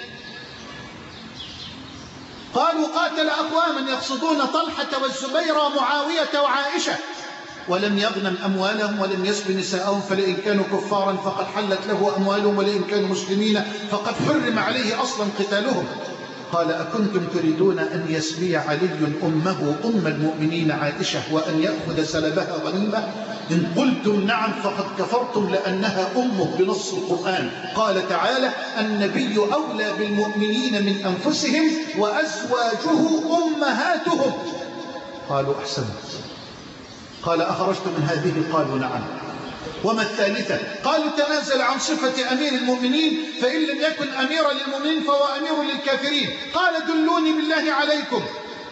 قالوا قاتل أقواما يقصدون طلحة والزبير ومعاوية وعائشة ولم يغنم أموالهم ولم يسب نساءهم، فلئن كانوا كفارا فقد حلت له أموالهم ولئن كانوا مسلمين فقد حرم عليه أصلا قتالهم. قال أكنتم تريدون أن يسبي علي أمه أم المؤمنين عائشة وأن يأخذ سلبها غنيمة؟ إن قلتم نعم فقد كفرتم لأنها أمه بنص القرآن. قال تعالى النبي أولى بالمؤمنين من أنفسهم وأزواجه أمهاتهم. قالوا أحسنت. قال أخرجت من هذه؟ قالوا نعم. وما الثالثة؟ قالوا تنازل عن صفة أمير المؤمنين، فإن لم يكن أميرا للمؤمنين فهو أمير للكافرين. قال دلوني بالله عليكم،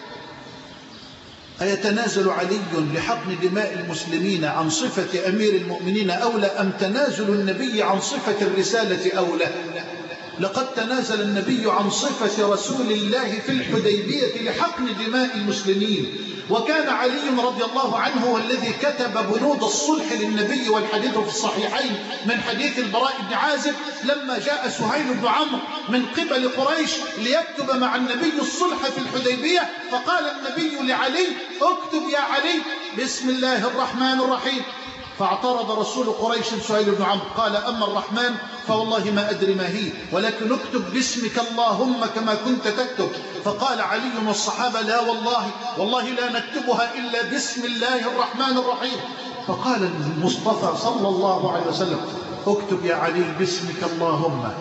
أيتنازل علي لحقن دماء المسلمين عن صفة أمير المؤمنين أولى أم تنازل النبي عن صفة الرسالة أولى؟ لقد تنازل النبي عن صفة رسول الله في الحديبية لحقن دماء المسلمين، وكان علي رضي الله عنه هو الذي كتب بنود الصلح للنبي، والحديث في الصحيحين من حديث البراء بن عازب لما جاء سهيل بن عمرو من قبل قريش ليكتب مع النبي الصلح في الحديبية، فقال النبي لعلي اكتب يا علي بسم الله الرحمن الرحيم، فاعترض رسول قريش سهيل بن عمرو قال أما الرحمن فوالله ما أدري ما هي، ولكن اكتب باسمك اللهم كما كنت تكتب. فقال علي والصحابة لا والله لا نكتبها إلا بسم الله الرحمن الرحيم. فقال المصطفى صلى الله عليه وسلم اكتب يا علي باسمك اللهم.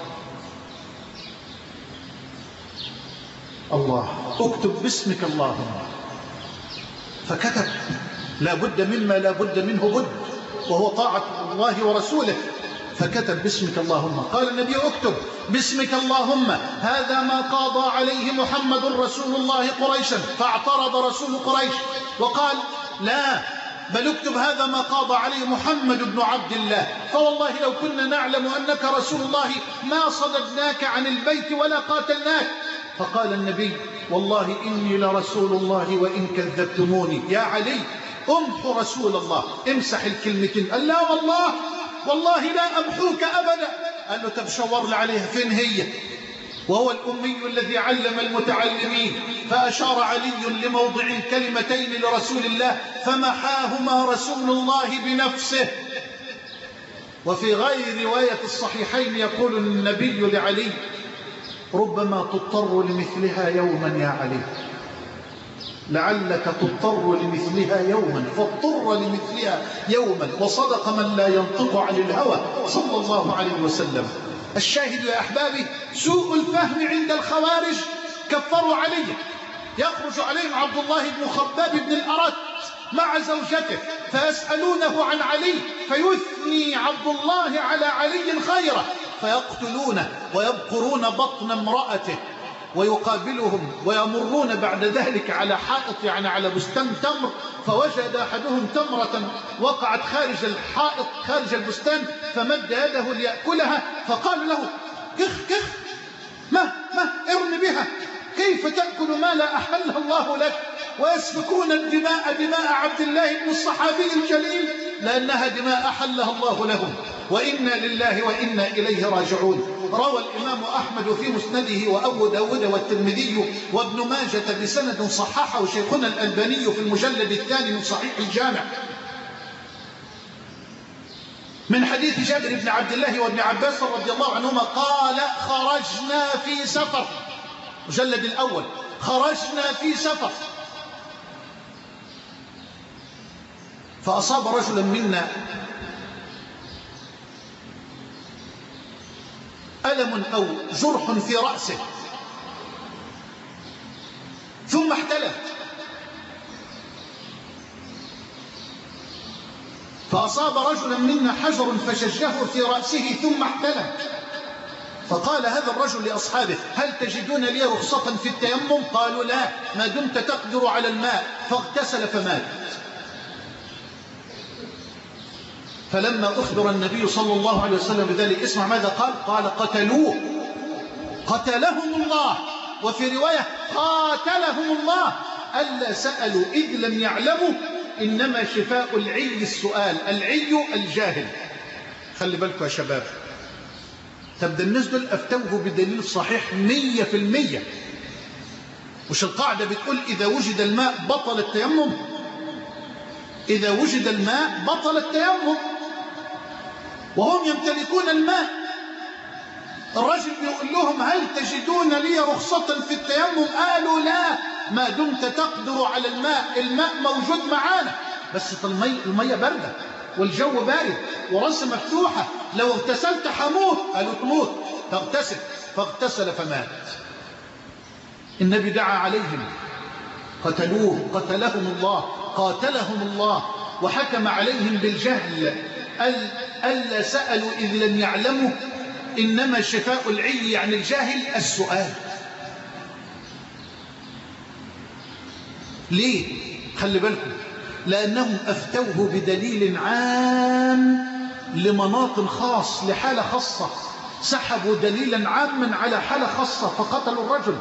الله، اكتب باسمك اللهم. فكتب، لا بد مما لا بد منه بد، وهو طاعة الله ورسوله، فكتب باسمك اللهم. قال النبي اكتب باسمك اللهم هذا ما قاضى عليه محمد رسول الله قريشا، فاعترض رسول قريش وقال لا، بل اكتب هذا ما قاضى عليه محمد بن عبد الله، فوالله لو كنا نعلم أنك رسول الله ما صددناك عن البيت ولا قاتلناك. فقال النبي والله إني لرسول الله وإن كذبتموني. يا علي امحو رسول الله، امسح الكلمتين. قال لا والله لا أمحوك أبدا. قال له طب شور لي عليها فين هي؟ وهو الأمي الذي علم المتعلمين. فأشار علي لموضع الكلمتين لرسول الله فمحاهما رسول الله بنفسه. وفي غير رواية الصحيحين يقول النبي لعلي ربما تضطر لمثلها يوما يا علي، لعلك تضطر لمثلها يوما، فاضطر لمثلها يوما، وصدق من لا ينطق عن الهوى صلى الله عليه وسلم. الشاهد يا أحبابي سوء الفهم عند الخوارج، كفروا علي، يخرج عليهم عبد الله بن خباب بن الأرت مع زوجته فيسألونه عن علي، فيثني عبد الله على علي خيرا، فيقتلونه ويبقرون بطن امرأته ويقابلهم، ويمرون بعد ذلك على حائط يعني على بستان تمر، فوجد أحدهم تمرة وقعت خارج الحائط خارج البستان، فمد يده ليأكلها، فقال له كخ ما ارم بها، كيف تأكل ما لا أحله الله لك؟ ويسفكون الدماء دماء عبد الله بن الصحابي الجليل لأنها دماء أحلها الله لهم، وإنا لله وإنا إليه راجعون. روى الإمام أحمد في مسنده وأبو داود والترمذي وابن ماجة بسند صححه شيخنا الألباني في المجلد الثاني من صحيح الجامع من حديث جابر بن عبد الله وابن عباس رضي الله عنهما قال خرجنا في سفر، مجلد الأول، خرجنا في سفر فأصاب رجلا منا ألم أو جرح في رأسه ثم احتلم، فأصاب رجلا منا حجر فشجه في رأسه ثم احتلم، فقال هذا الرجل لأصحابه: هل تجدون لي رخصة في التيمم؟ قالوا: لا، ما دمت تقدر على الماء. فاغتسل فمات. فلما أخبر النبي صلى الله عليه وسلم بذلك اسمع ماذا قال؟ قال: قتلوه، قتلهم الله. وفي رواية: قاتلهم الله. ألا سألوا إذ لم يعلموا، إنما شفاء العي السؤال. العي الجاهل. خلي بالكم يا شباب، تبدأ الناس دول أفتوه بدليل صحيح 100%. مش القاعدة بتقول إذا وجد الماء بطل التيمم؟ إذا وجد الماء بطل التيمم، وهم يمتلكون الماء. الرجل بيقول لهم: هل تجدون لي رخصة في التيمم؟ قالوا: لا، ما دمت تقدر على الماء. الماء موجود معانا، بس المية باردة والجو بارد ورأس مفتوحة، لو اغتسلت حموت. قالوا: تموت. فاغتسل فمات. النبي دعا عليهم، قتلوه، قتلهم الله، قاتلهم الله، وحكم عليهم بالجهل. ألا سألوا إذ لم يعلموا، إنما شفاء العي يعني الجاهل السؤال. ليه؟ خلي بالكم، لأنهم أفتوه بدليل عام لمناط خاص، لحالة خاصة. سحبوا دليلا عاما على حالة خاصة فقتلوا الرجل.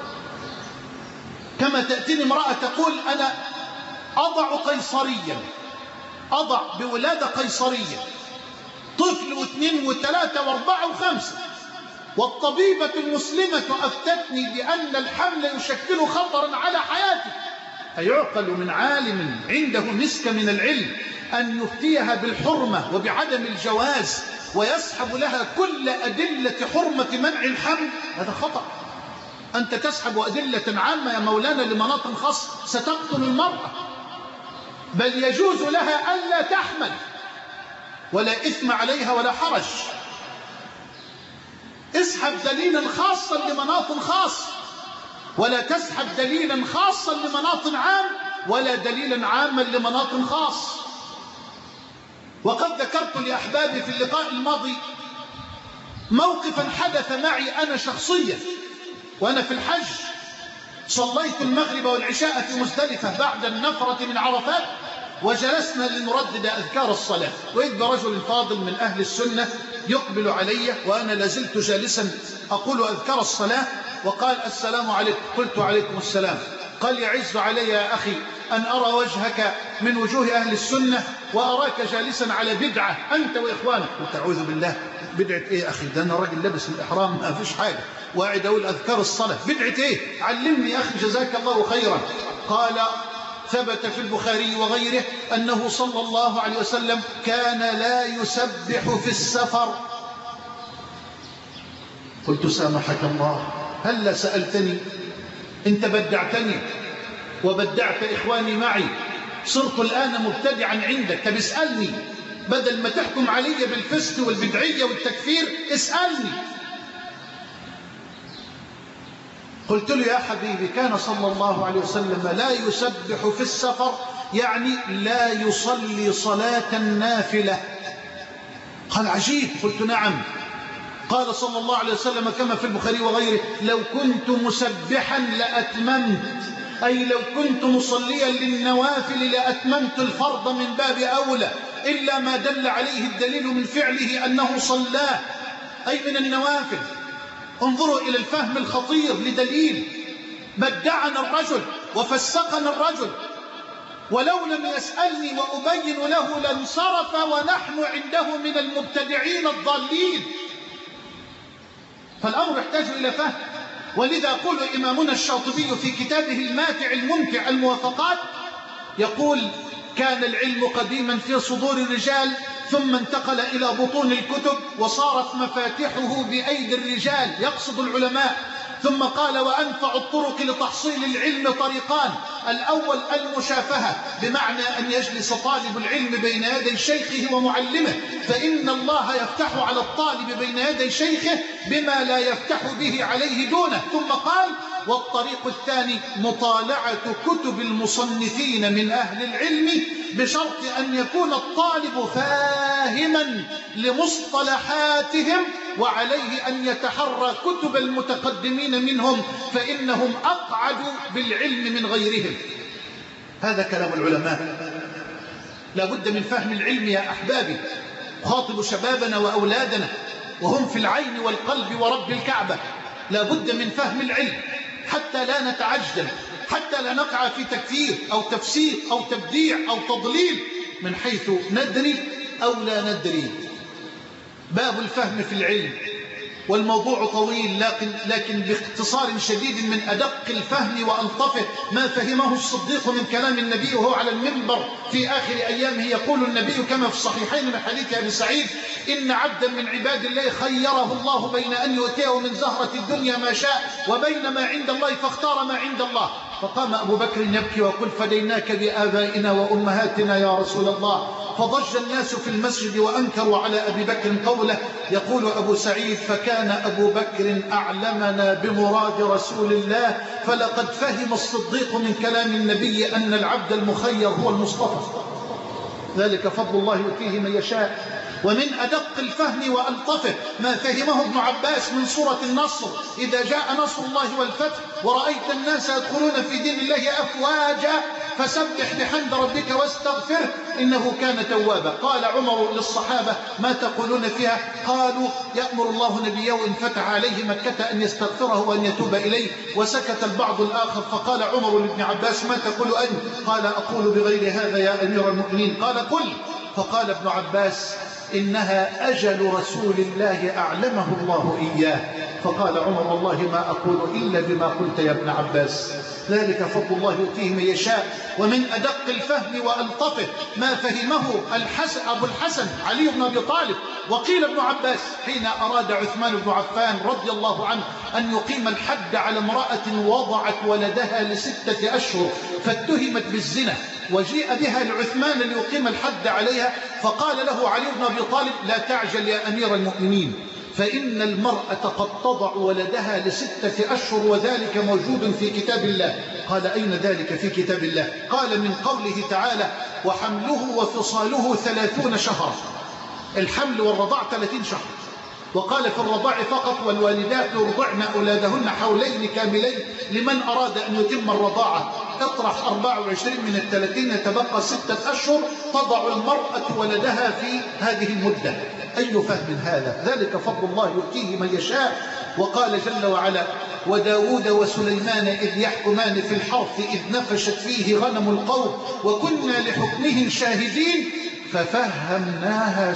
كما تأتيني امرأة تقول: أنا أضع قيصريا، أضع بولادة قيصرية، طفل واثنين وثلاثة واربعة وخمسة، والطبيبة المسلمة أفتتني بأن الحمل يشكل خطرا على حياتي. أيعقل من عالم عنده مسك من العلم أن يفتيها بالحرمة وبعدم الجواز ويسحب لها كل أدلة حرمة منع الحمل؟ هذا خطأ. أنت تسحب أدلة عامة يا مولانا لمناط خاص، ستقتل المرأة. بل يجوز لها ألا تحمل ولا إثم عليها ولا حرج. اسحب دليلا خاصا لمناط خاص، ولا تسحب دليلا خاصا لمناط عام، ولا دليلا عاما لمناط خاص. وقد ذكرت لأحبابي في اللقاء الماضي موقفا حدث معي أنا شخصيا وأنا في الحج. صليت المغرب والعشاء في مزدلفة بعد النفرة من عرفات، وجلسنا لنردد أذكار الصلاة، وإذ برجل فاضل من أهل السنة يقبل علي وأنا لازلت جالسا أقول أذكار الصلاة، وقال: السلام عليكم. قلت: عليكم السلام. قال: يعز علي يا أخي أن أرى وجهك من وجوه أهل السنة وأراك جالسا على بدعة أنت وإخوانك. قلت: أعوذ بالله، بدعة إيه يا أخي؟ ده أنا راجل لابس الإحرام ما فيش حاجة وقاعد أقول أذكار الصلاة، بدعة إيه؟ علمني يا أخي جزاك الله خيرا. قال: ثبت في البخاري وغيره أنه صلى الله عليه وسلم كان لا يسبح في السفر. قلت: سامحك الله، هل سألتني؟ انت بدعتني وبدعت إخواني معي، صرت الآن مبتدعا عندك. طب اسألني، بدل ما تحكم علي بالفسق والبدعية والتكفير اسألني. قلت له: يا حبيبي، كان صلى الله عليه وسلم لا يسبح في السفر، يعني لا يصلي صلاة نافلة. قال: عجيب. قلت: نعم. قال صلى الله عليه وسلم كما في البخاري وغيره: لو كنت مسبحا لأتممت، أي لو كنت مصليا للنوافل لأتممت الفرض من باب أولى، إلا ما دل عليه الدليل من فعله أنه صلاه، أي من النوافل. انظروا إلى الفهم الخطير لدليل. بدعنا الرجل وفسقنا الرجل، ولو لم يسألني وأبين له لانصرف ونحن عنده من المبتدعين الضالين. فالأمر يحتاج إلى فهم. ولذا يقول إمامنا الشاطبي في كتابه الماتع الممتع الموافقات، يقول: كان العلم قديما في صدور الرجال، ثم انتقل إلى بطون الكتب، وصارت مفاتحه بأيدي الرجال، يقصد العلماء. ثم قال: وأنفع الطرق لتحصيل العلم طريقان: الأول المشافهة، بمعنى أن يجلس طالب العلم بين يدي شيخه ومعلمه، فإن الله يفتح على الطالب بين يدي شيخه بما لا يفتح به عليه دونه. ثم قال: والطريق الثاني مطالعة كتب المصنفين من أهل العلم، بشرط أن يكون الطالب فاهما لمصطلحاتهم وعليه أن يتحرى كتب المتقدمين منهم فإنهم أقعد بالعلم من غيرهم. هذا كلام العلماء. لا بد من فهم العلم يا أحبابي. خاطب شبابنا وأولادنا وهم في العين والقلب ورب الكعبة، لا بد من فهم العلم حتى لا نتعجل، حتى لا نقع في تكفير أو تفسير أو تبديع أو تضليل من حيث ندري أو لا ندري. باب الفهم في العلم، والموضوع طويل لكن باختصار شديد من أدق الفهم وألطفه ما فهمه الصديق من كلام النبي وهو على المنبر في آخر أيامه. يقول النبي كما في الصحيحين من حديث أبي سعيد: إن عبدا من عباد الله خيره الله بين أن يؤتيه من زهرة الدنيا ما شاء وبين ما عند الله فاختار ما عند الله. فقام أبو بكر يبكي وقل: فديناك بآبائنا وأمهاتنا يا رسول الله. فضج الناس في المسجد وأنكروا على أبي بكر قوله. يقول أبو سعيد: فكان أبو بكر أعلمنا بمراد رسول الله، فلقد فهم الصديق من كلام النبي أن العبد المخير هو المصطفى. ذلك فضل الله يؤتيه من يشاء. ومن أدق الفهم وألطفه ما فهمه ابن عباس من سورة النصر: إذا جاء نصر الله والفتح ورأيت الناس يدخلون في دين الله أفواجا فسبح بحمد ربك واستغفره إنه كان توابا. قال عمر للصحابة: ما تقولون فيها؟ قالوا: يأمر الله نبيه إن فتح عليه مكة أن يستغفره وأن يتوب إليه. وسكت البعض الآخر. فقال عمر لابن عباس: ما تقول أنت؟ قال: أقول بغير هذا يا أمير المؤمنين. قال: قل. فقال ابن عباس: إنها أجل رسول الله أعلمه الله إياه. فقال عمر: والله ما أقول إلا بما قلت يا ابن عباس. ذلك فضل الله يؤتيه من يشاء. ومن أدق الفهم وألطفه ما فهمه أبو الحسن علي بن أبي طالب. وقيل ابن عباس حين أراد عثمان بن عفان رضي الله عنه أن يقيم الحد على امرأة وضعت ولدها ل6 أشهر فاتهمت بالزنا، وجيء بها لعثمان ليقيم الحد عليها، فقال له علي بن أبي طالب: لا تعجل يا أمير المؤمنين، فإن المرأة قد تضع ولدها ل6 أشهر وذلك موجود في كتاب الله. قال: أين ذلك في كتاب الله؟ قال: من قوله تعالى: وحمله وفصاله 30 شهرا. الحمل والرضاع 30 شهر. وقال في الرضاع فقط: والوالدات يرضعن أولادهن حولين كاملين لمن أراد أن يتم الرضاعة. اطرح 24 من 30 يتبقى 6 أشهر تضع المرأة ولدها في هذه المدة. أي فهم هذا؟ ذلك فضل الله يؤتيه من يشاء. وقال جل وعلا: وداود وسليمان إذ يحكمان في الحرث إذ نفشت فيه غنم القوم وكنا لحكمهم شاهدين ففهمناها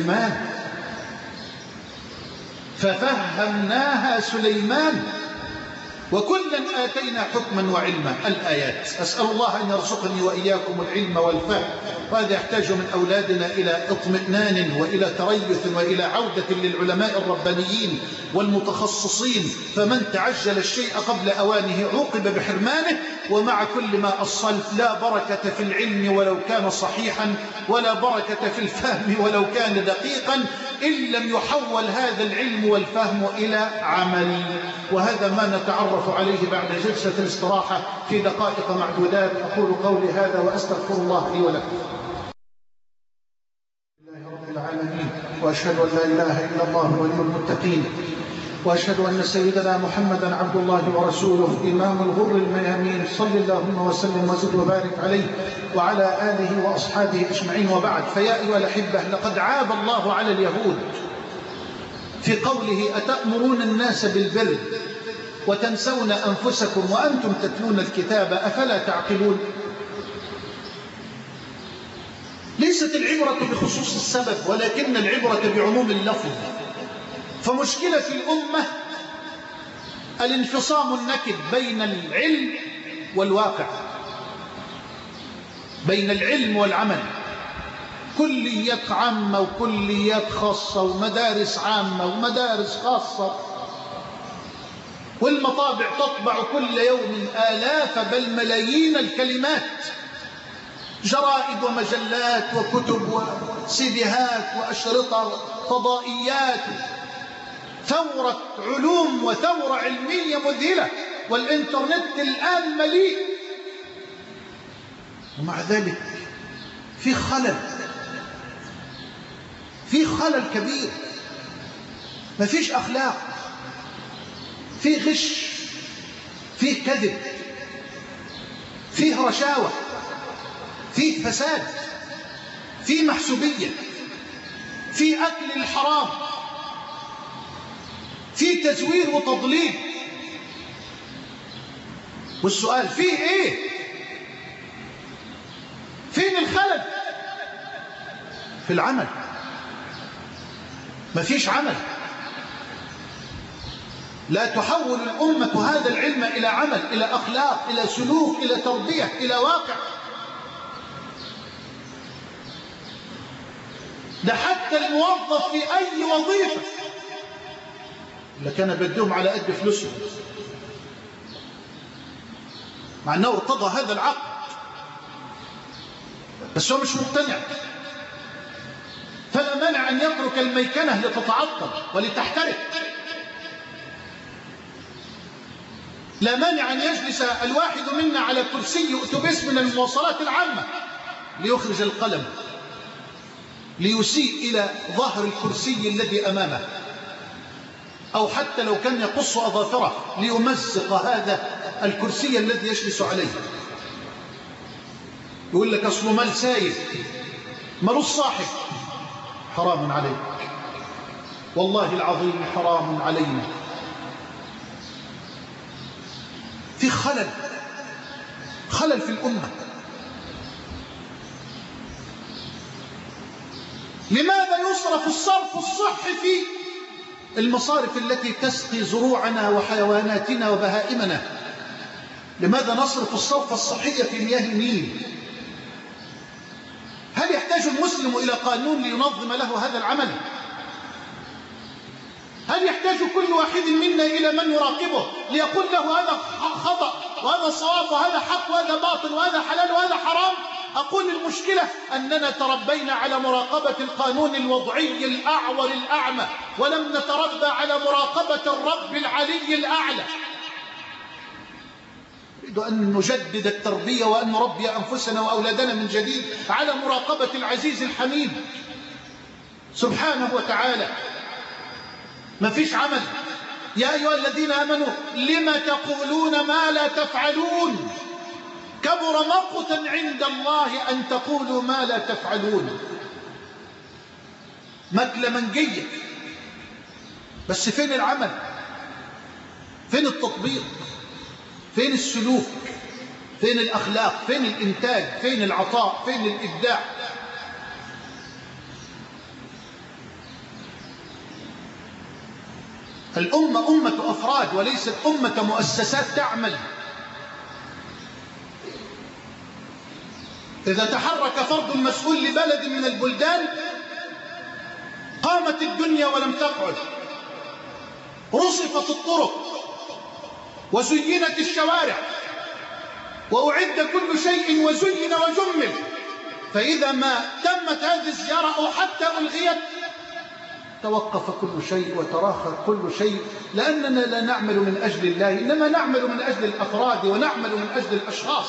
سليمان وكلا آتينا حكما وعلما. الآيات. أسأل الله أن يرزقني وإياكم العلم والفهم، وهذا يحتاج من أولادنا إلى اطمئنان وإلى تريث وإلى عودة للعلماء الربانيين والمتخصصين، فمن تعجل الشيء قبل أوانه عوقب بحرمانه. ومع كل ما الصلف لا بركة في العلم ولو كان صحيحا، ولا بركة في الفهم ولو كان دقيقا، إن لم يحول هذا العلم والفهم إلى عمل. وهذا ما نتعرف عليه بعد جلسة الاستراحة في دقائق معدودات. أقول قولي هذا وأستغفر الله لي ولكم. لله رب العالمين، وأشهد أن لا إله إلا الله ولي المتقين، وأشهد أن سيدنا محمدا عبد الله ورسوله إمام الغر الميامين. صل اللهم وسلم وزد وبارك عليه وعلى آله وأصحابه أجمعين، وبعد. فيا أيها الأحبة، لقد عاب الله على اليهود في قوله: أتأمرون الناس بالبر وتنسون أنفسكم وأنتم تتلون الكتاب أفلا تعقلون. ليست العبرة بخصوص السبب ولكن العبرة بعموم اللفظ. فمشكلة الأمة الانفصام النكد بين العلم والواقع، بين العلم والعمل. كليات عامة وكليات خاصة ومدارس عامة ومدارس خاصة، والمطابع تطبع كل يوم آلاف بل ملايين الكلمات، جرائد ومجلات وكتب وسيديهات وأشرطة فضائيات، ثورة علوم وثورة علمية مذهلة، والإنترنت الآن مليء. ومع ذلك في خلل كبير. مفيش أخلاق، فيه غش، فيه كذب، فيه رشاوة، فيه فساد، فيه محسوبية، فيه أكل الحرام، فيه تزوير وتضليل. والسؤال فيه إيه؟ فين الخلل؟ في العمل. مفيش عمل. لا تحول الأمة هذا العلم إلى عمل، إلى أخلاق، إلى سلوك، إلى تربية، إلى واقع. ده حتى الموظف في أي وظيفة اللي كان بدهم على قد فلوسهم، مع أنه ارتضى هذا العقد بس هو مش مقتنع، فلا مانع أن يترك الميكنة لتتعطل ولتحترق. لا مانع أن يجلس الواحد منا على كرسي أتوبيس من المواصلات العامة ليخرج القلم ليسيء إلى ظهر الكرسي الذي أمامه، أو حتى لو كان يقص أظافره ليمزق هذا الكرسي الذي يجلس عليه. يقول لك أصله مال سايب، مالوش صاحب. حرام عليك، والله العظيم حرام علينا. في خلل في الأمة. لماذا يصرف الصرف الصحي في المصارف التي تسقي زروعنا وحيواناتنا وبهائمنا؟ لماذا نصرف الصرف الصحي في مياه النيل؟ هل يحتاج المسلم إلى قانون لينظم له هذا العمل؟ هل يحتاج كل واحد منا إلى من يراقبه ليقول له هذا خطأ وهذا صواب وهذا حق وهذا باطل وهذا حلال وهذا حرام؟ أقول المشكلة أننا تربينا على مراقبة القانون الوضعي الأعور الأعمى، ولم نتربى على مراقبة الرب العلي الأعلى. نريد أن نجدد التربية وأن نربي أنفسنا وأولادنا من جديد على مراقبة العزيز الحميد سبحانه وتعالى. ما فيش عمل. يا أيها الذين آمنوا لم تقولون ما لا تفعلون كبر مقتا عند الله أن تقولوا ما لا تفعلون. مكلة منجية، بس فين العمل؟ فين التطبيق؟ فين السلوك؟ فين الأخلاق؟ فين الإنتاج؟ فين العطاء؟ فين الإبداع؟ الأمة أمة أفراد وليست أمة مؤسسات تعمل. إذا تحرك فرد مسؤول لبلد من البلدان قامت الدنيا ولم تقعد، رصفت الطرق وزينت الشوارع وأعد كل شيء وزين وجمل، فإذا ما تمت هذه الزيارة أو حتى ألغيت توقف كل شيء وتراخى كل شيء، لأننا لا نعمل من أجل الله، إنما نعمل من أجل الأفراد ونعمل من أجل الأشخاص.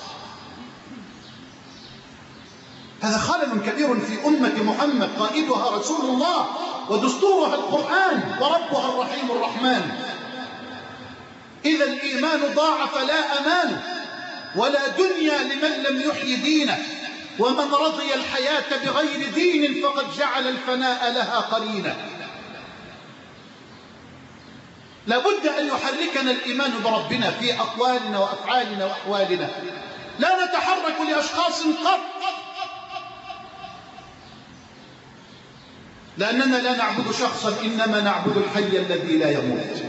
هذا خلل كبير في أمة محمد، قائدها رسول الله ودستورها القرآن وربها الرحيم الرحمن. إذا الإيمان ضاع فلا أمان ولا دنيا لمن لم يحيي دينه، ومن رضي الحياة بغير دين فقد جعل الفناء لها قرينة. لابد أن يحركنا الإيمان بربنا في أقوالنا وأفعالنا وأحوالنا. لا نتحرك لأشخاص قط، لأننا لا نعبد شخصا، إنما نعبد الحي الذي لا يموت.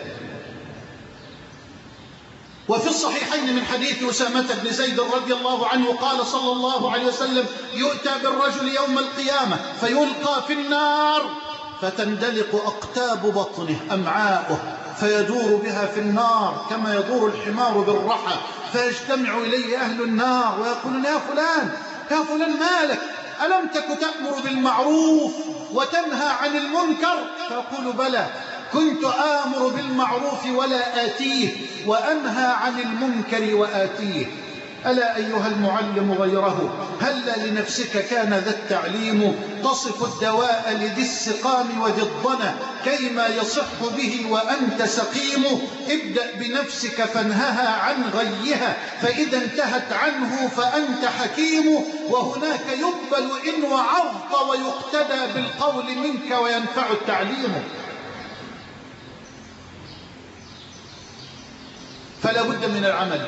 وفي الصحيحين من حديث أسامة بن زيد رضي الله عنه قال صلى الله عليه وسلم: يؤتى بالرجل يوم القيامة فيلقى في النار فتندلق أقتاب بطنه أمعاؤه فيدور بها في النار كما يدور الحمار بالرحى، فيجتمع إليه أهل النار ويقولون: يا فلان مالك؟ ألم تك تأمر بالمعروف وتنهى عن المنكر؟ فيقول: بلى، كنت آمر بالمعروف ولا آتيه وأنهى عن المنكر وآتيه. ألا أيها المعلم غيره، هل لنفسك كان ذا التعليم تصف الدواء لذي السقام وذي الضنا كيما يصح به وأنت سقيم. ابدأ بنفسك فانهها عن غيها، فإذا انتهت عنه فأنت حكيم. وهناك يقبل إن وعظت ويقتدى بالقول منك وينفع التعليم. فلا بد من العمل،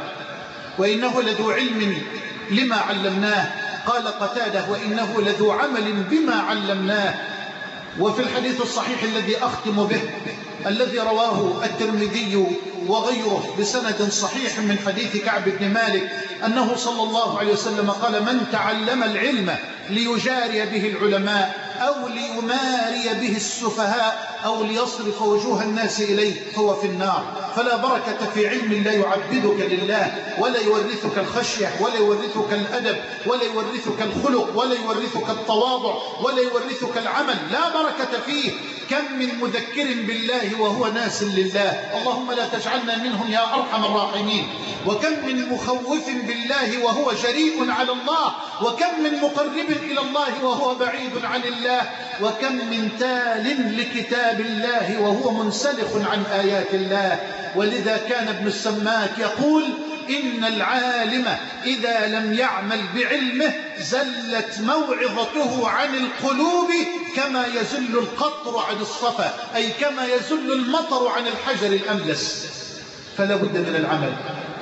وإنه لذو علم لما علمناه. قال قتادة: وإنه لذو عمل بما علمناه. وفي الحديث الصحيح الذي أختم به الذي رواه الترمذي وغيره بسند صحيح من حديث كعب بن مالك أنه صلى الله عليه وسلم قال: من تعلم العلم ليجاري به العلماء أو ليماري به السفهاء أو ليصرف وجوه الناس إليه فهو في النار. فلا بركة في علم لا يعبدك لله ولا يورثك الخشية ولا يورثك الأدب ولا يورثك الخلق ولا يورثك التواضع ولا يورثك العمل، لا بركة فيه. كم من مذكر بالله وهو ناس لله، اللهم لا تجعلنا منهم يا أرحم الراحمين. وكم من مخوف بالله وهو جريء على الله، وكم من مقرب إلى الله وهو بعيد عن الله، وكم من تال لكتاب الله وهو منسلخ عن آيات الله. ولذا كان ابن السماك يقول: إن العالم إذا لم يعمل بعلمه زلت موعظته عن القلوب كما يزل القطر عن الصفا، أي كما يزل المطر عن الحجر الأملس. فلا بد من العمل.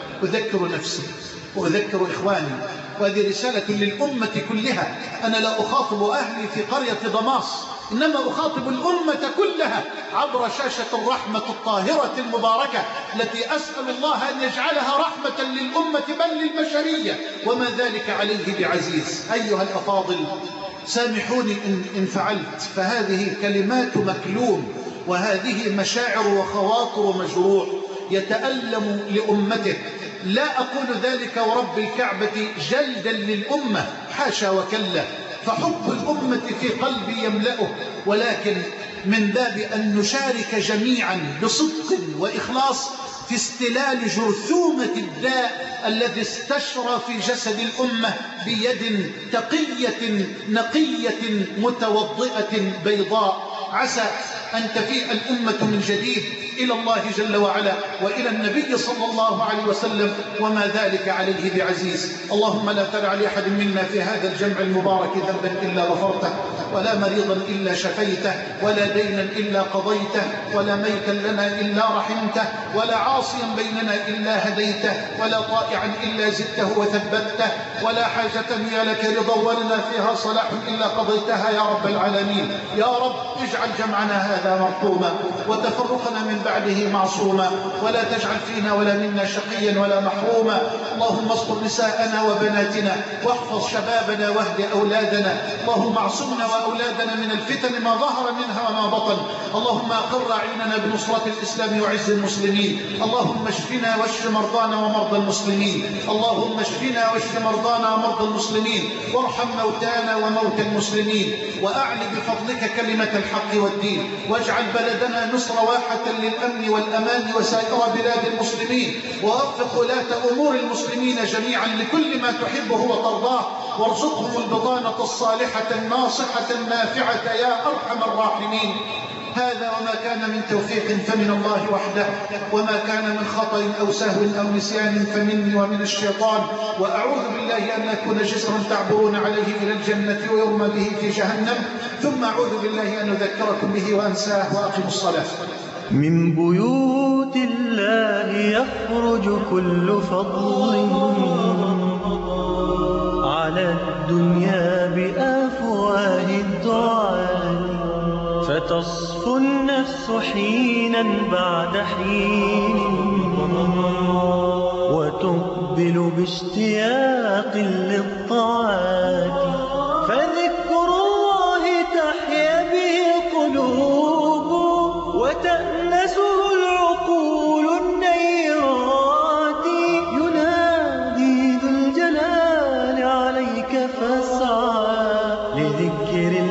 أذكر نفسي وأذكر إخواني، وهذه رسالة للأمة كلها. أنا لا أخاطب أهلي في قرية ضماس، إنما أخاطب الأمة كلها عبر شاشة الرحمة الطاهرة المباركة التي أسأل الله أن يجعلها رحمة للأمة بل للبشرية، وما ذلك عليه بعزيز. أيها الأفاضل، سامحوني إن فعلت، فهذه كلمات مكلوم، وهذه مشاعر وخواطر مجروح يتألم لأمته. لا أقول ذلك ورب الكعبة جلدا للأمة، حاشا وكلا، فحب الأمة في قلبي يملأه، ولكن من باب أن نشارك جميعا بصدق وإخلاص في استلال جرثومة الداء الذي استشرى في جسد الأمة بيد تقية نقية متوضئة بيضاء. عسى أن تفيء الأمة من جديد إلى الله جل وعلا وإلى النبي صلى الله عليه وسلم، وما ذلك عليه بعزيز. اللهم لا تدع لأحد منا في هذا الجمع المبارك ذنبا إلا غفرته، ولا مريضا إلا شفيته، ولا دينا إلا قضيته، ولا ميتا لنا إلا رحمته، ولا عاصيا بيننا إلا هديته، ولا طائعا إلا زدته وثبته، ولا حاجة هي لك رضا ولنا فيها صلاح إلا قضيتها يا رب العالمين. يا رب اجعل جمعنا هذا مرحوما وتفرقنا من بعده معصوما، ولا تجعل فينا ولا منا شقيا ولا محروما. اللهم استر نساءنا وبناتنا، واحفظ شبابنا واهد أولادنا. اللهم اعصمنا وأولادنا من الفتن ما ظهر منها وما بطن. اللهم أقر عيننا بنصرة الإسلام وعز المسلمين. اللهم اشفنا واشف مرضانا ومرضى المسلمين. اللهم اشفنا واشف مرضانا ومرضى المسلمين، وارحم موتانا وموتى المسلمين، وأعل بفضلك كلمة الحق والدين، واجعل بلدنا مصر واحة للأمن والأمان وسائر بلاد المسلمين، ووفق ولاة أمور المسلمين جميعا لكل ما تحبه وترضاه، وارزقهم البطانة الصالحة الناصحة النافعة يا أرحم الراحمين. هذا وما كان من توفيق فمن الله وحده، وما كان من خطأ أو سهو أو نسيان فمني ومن الشيطان، وأعوذ بالله أن أكون جسرا تعبرون عليه إلى الجنة ويرمى به في جهنم، ثم أعوذ بالله أن أذكركم به وأنساه. وأقم الصلاة. من بيوت الله يخرج كل فضل على الدنيا بأفواه الدعاء، فتصفو النفس حينا بعد حين وتقبل باشتياق للطاعات، فذكر الله تحيا به القلوب وتأنسه العقول النيرات. ينادي ذو الجلال عليك فاسعى لذكر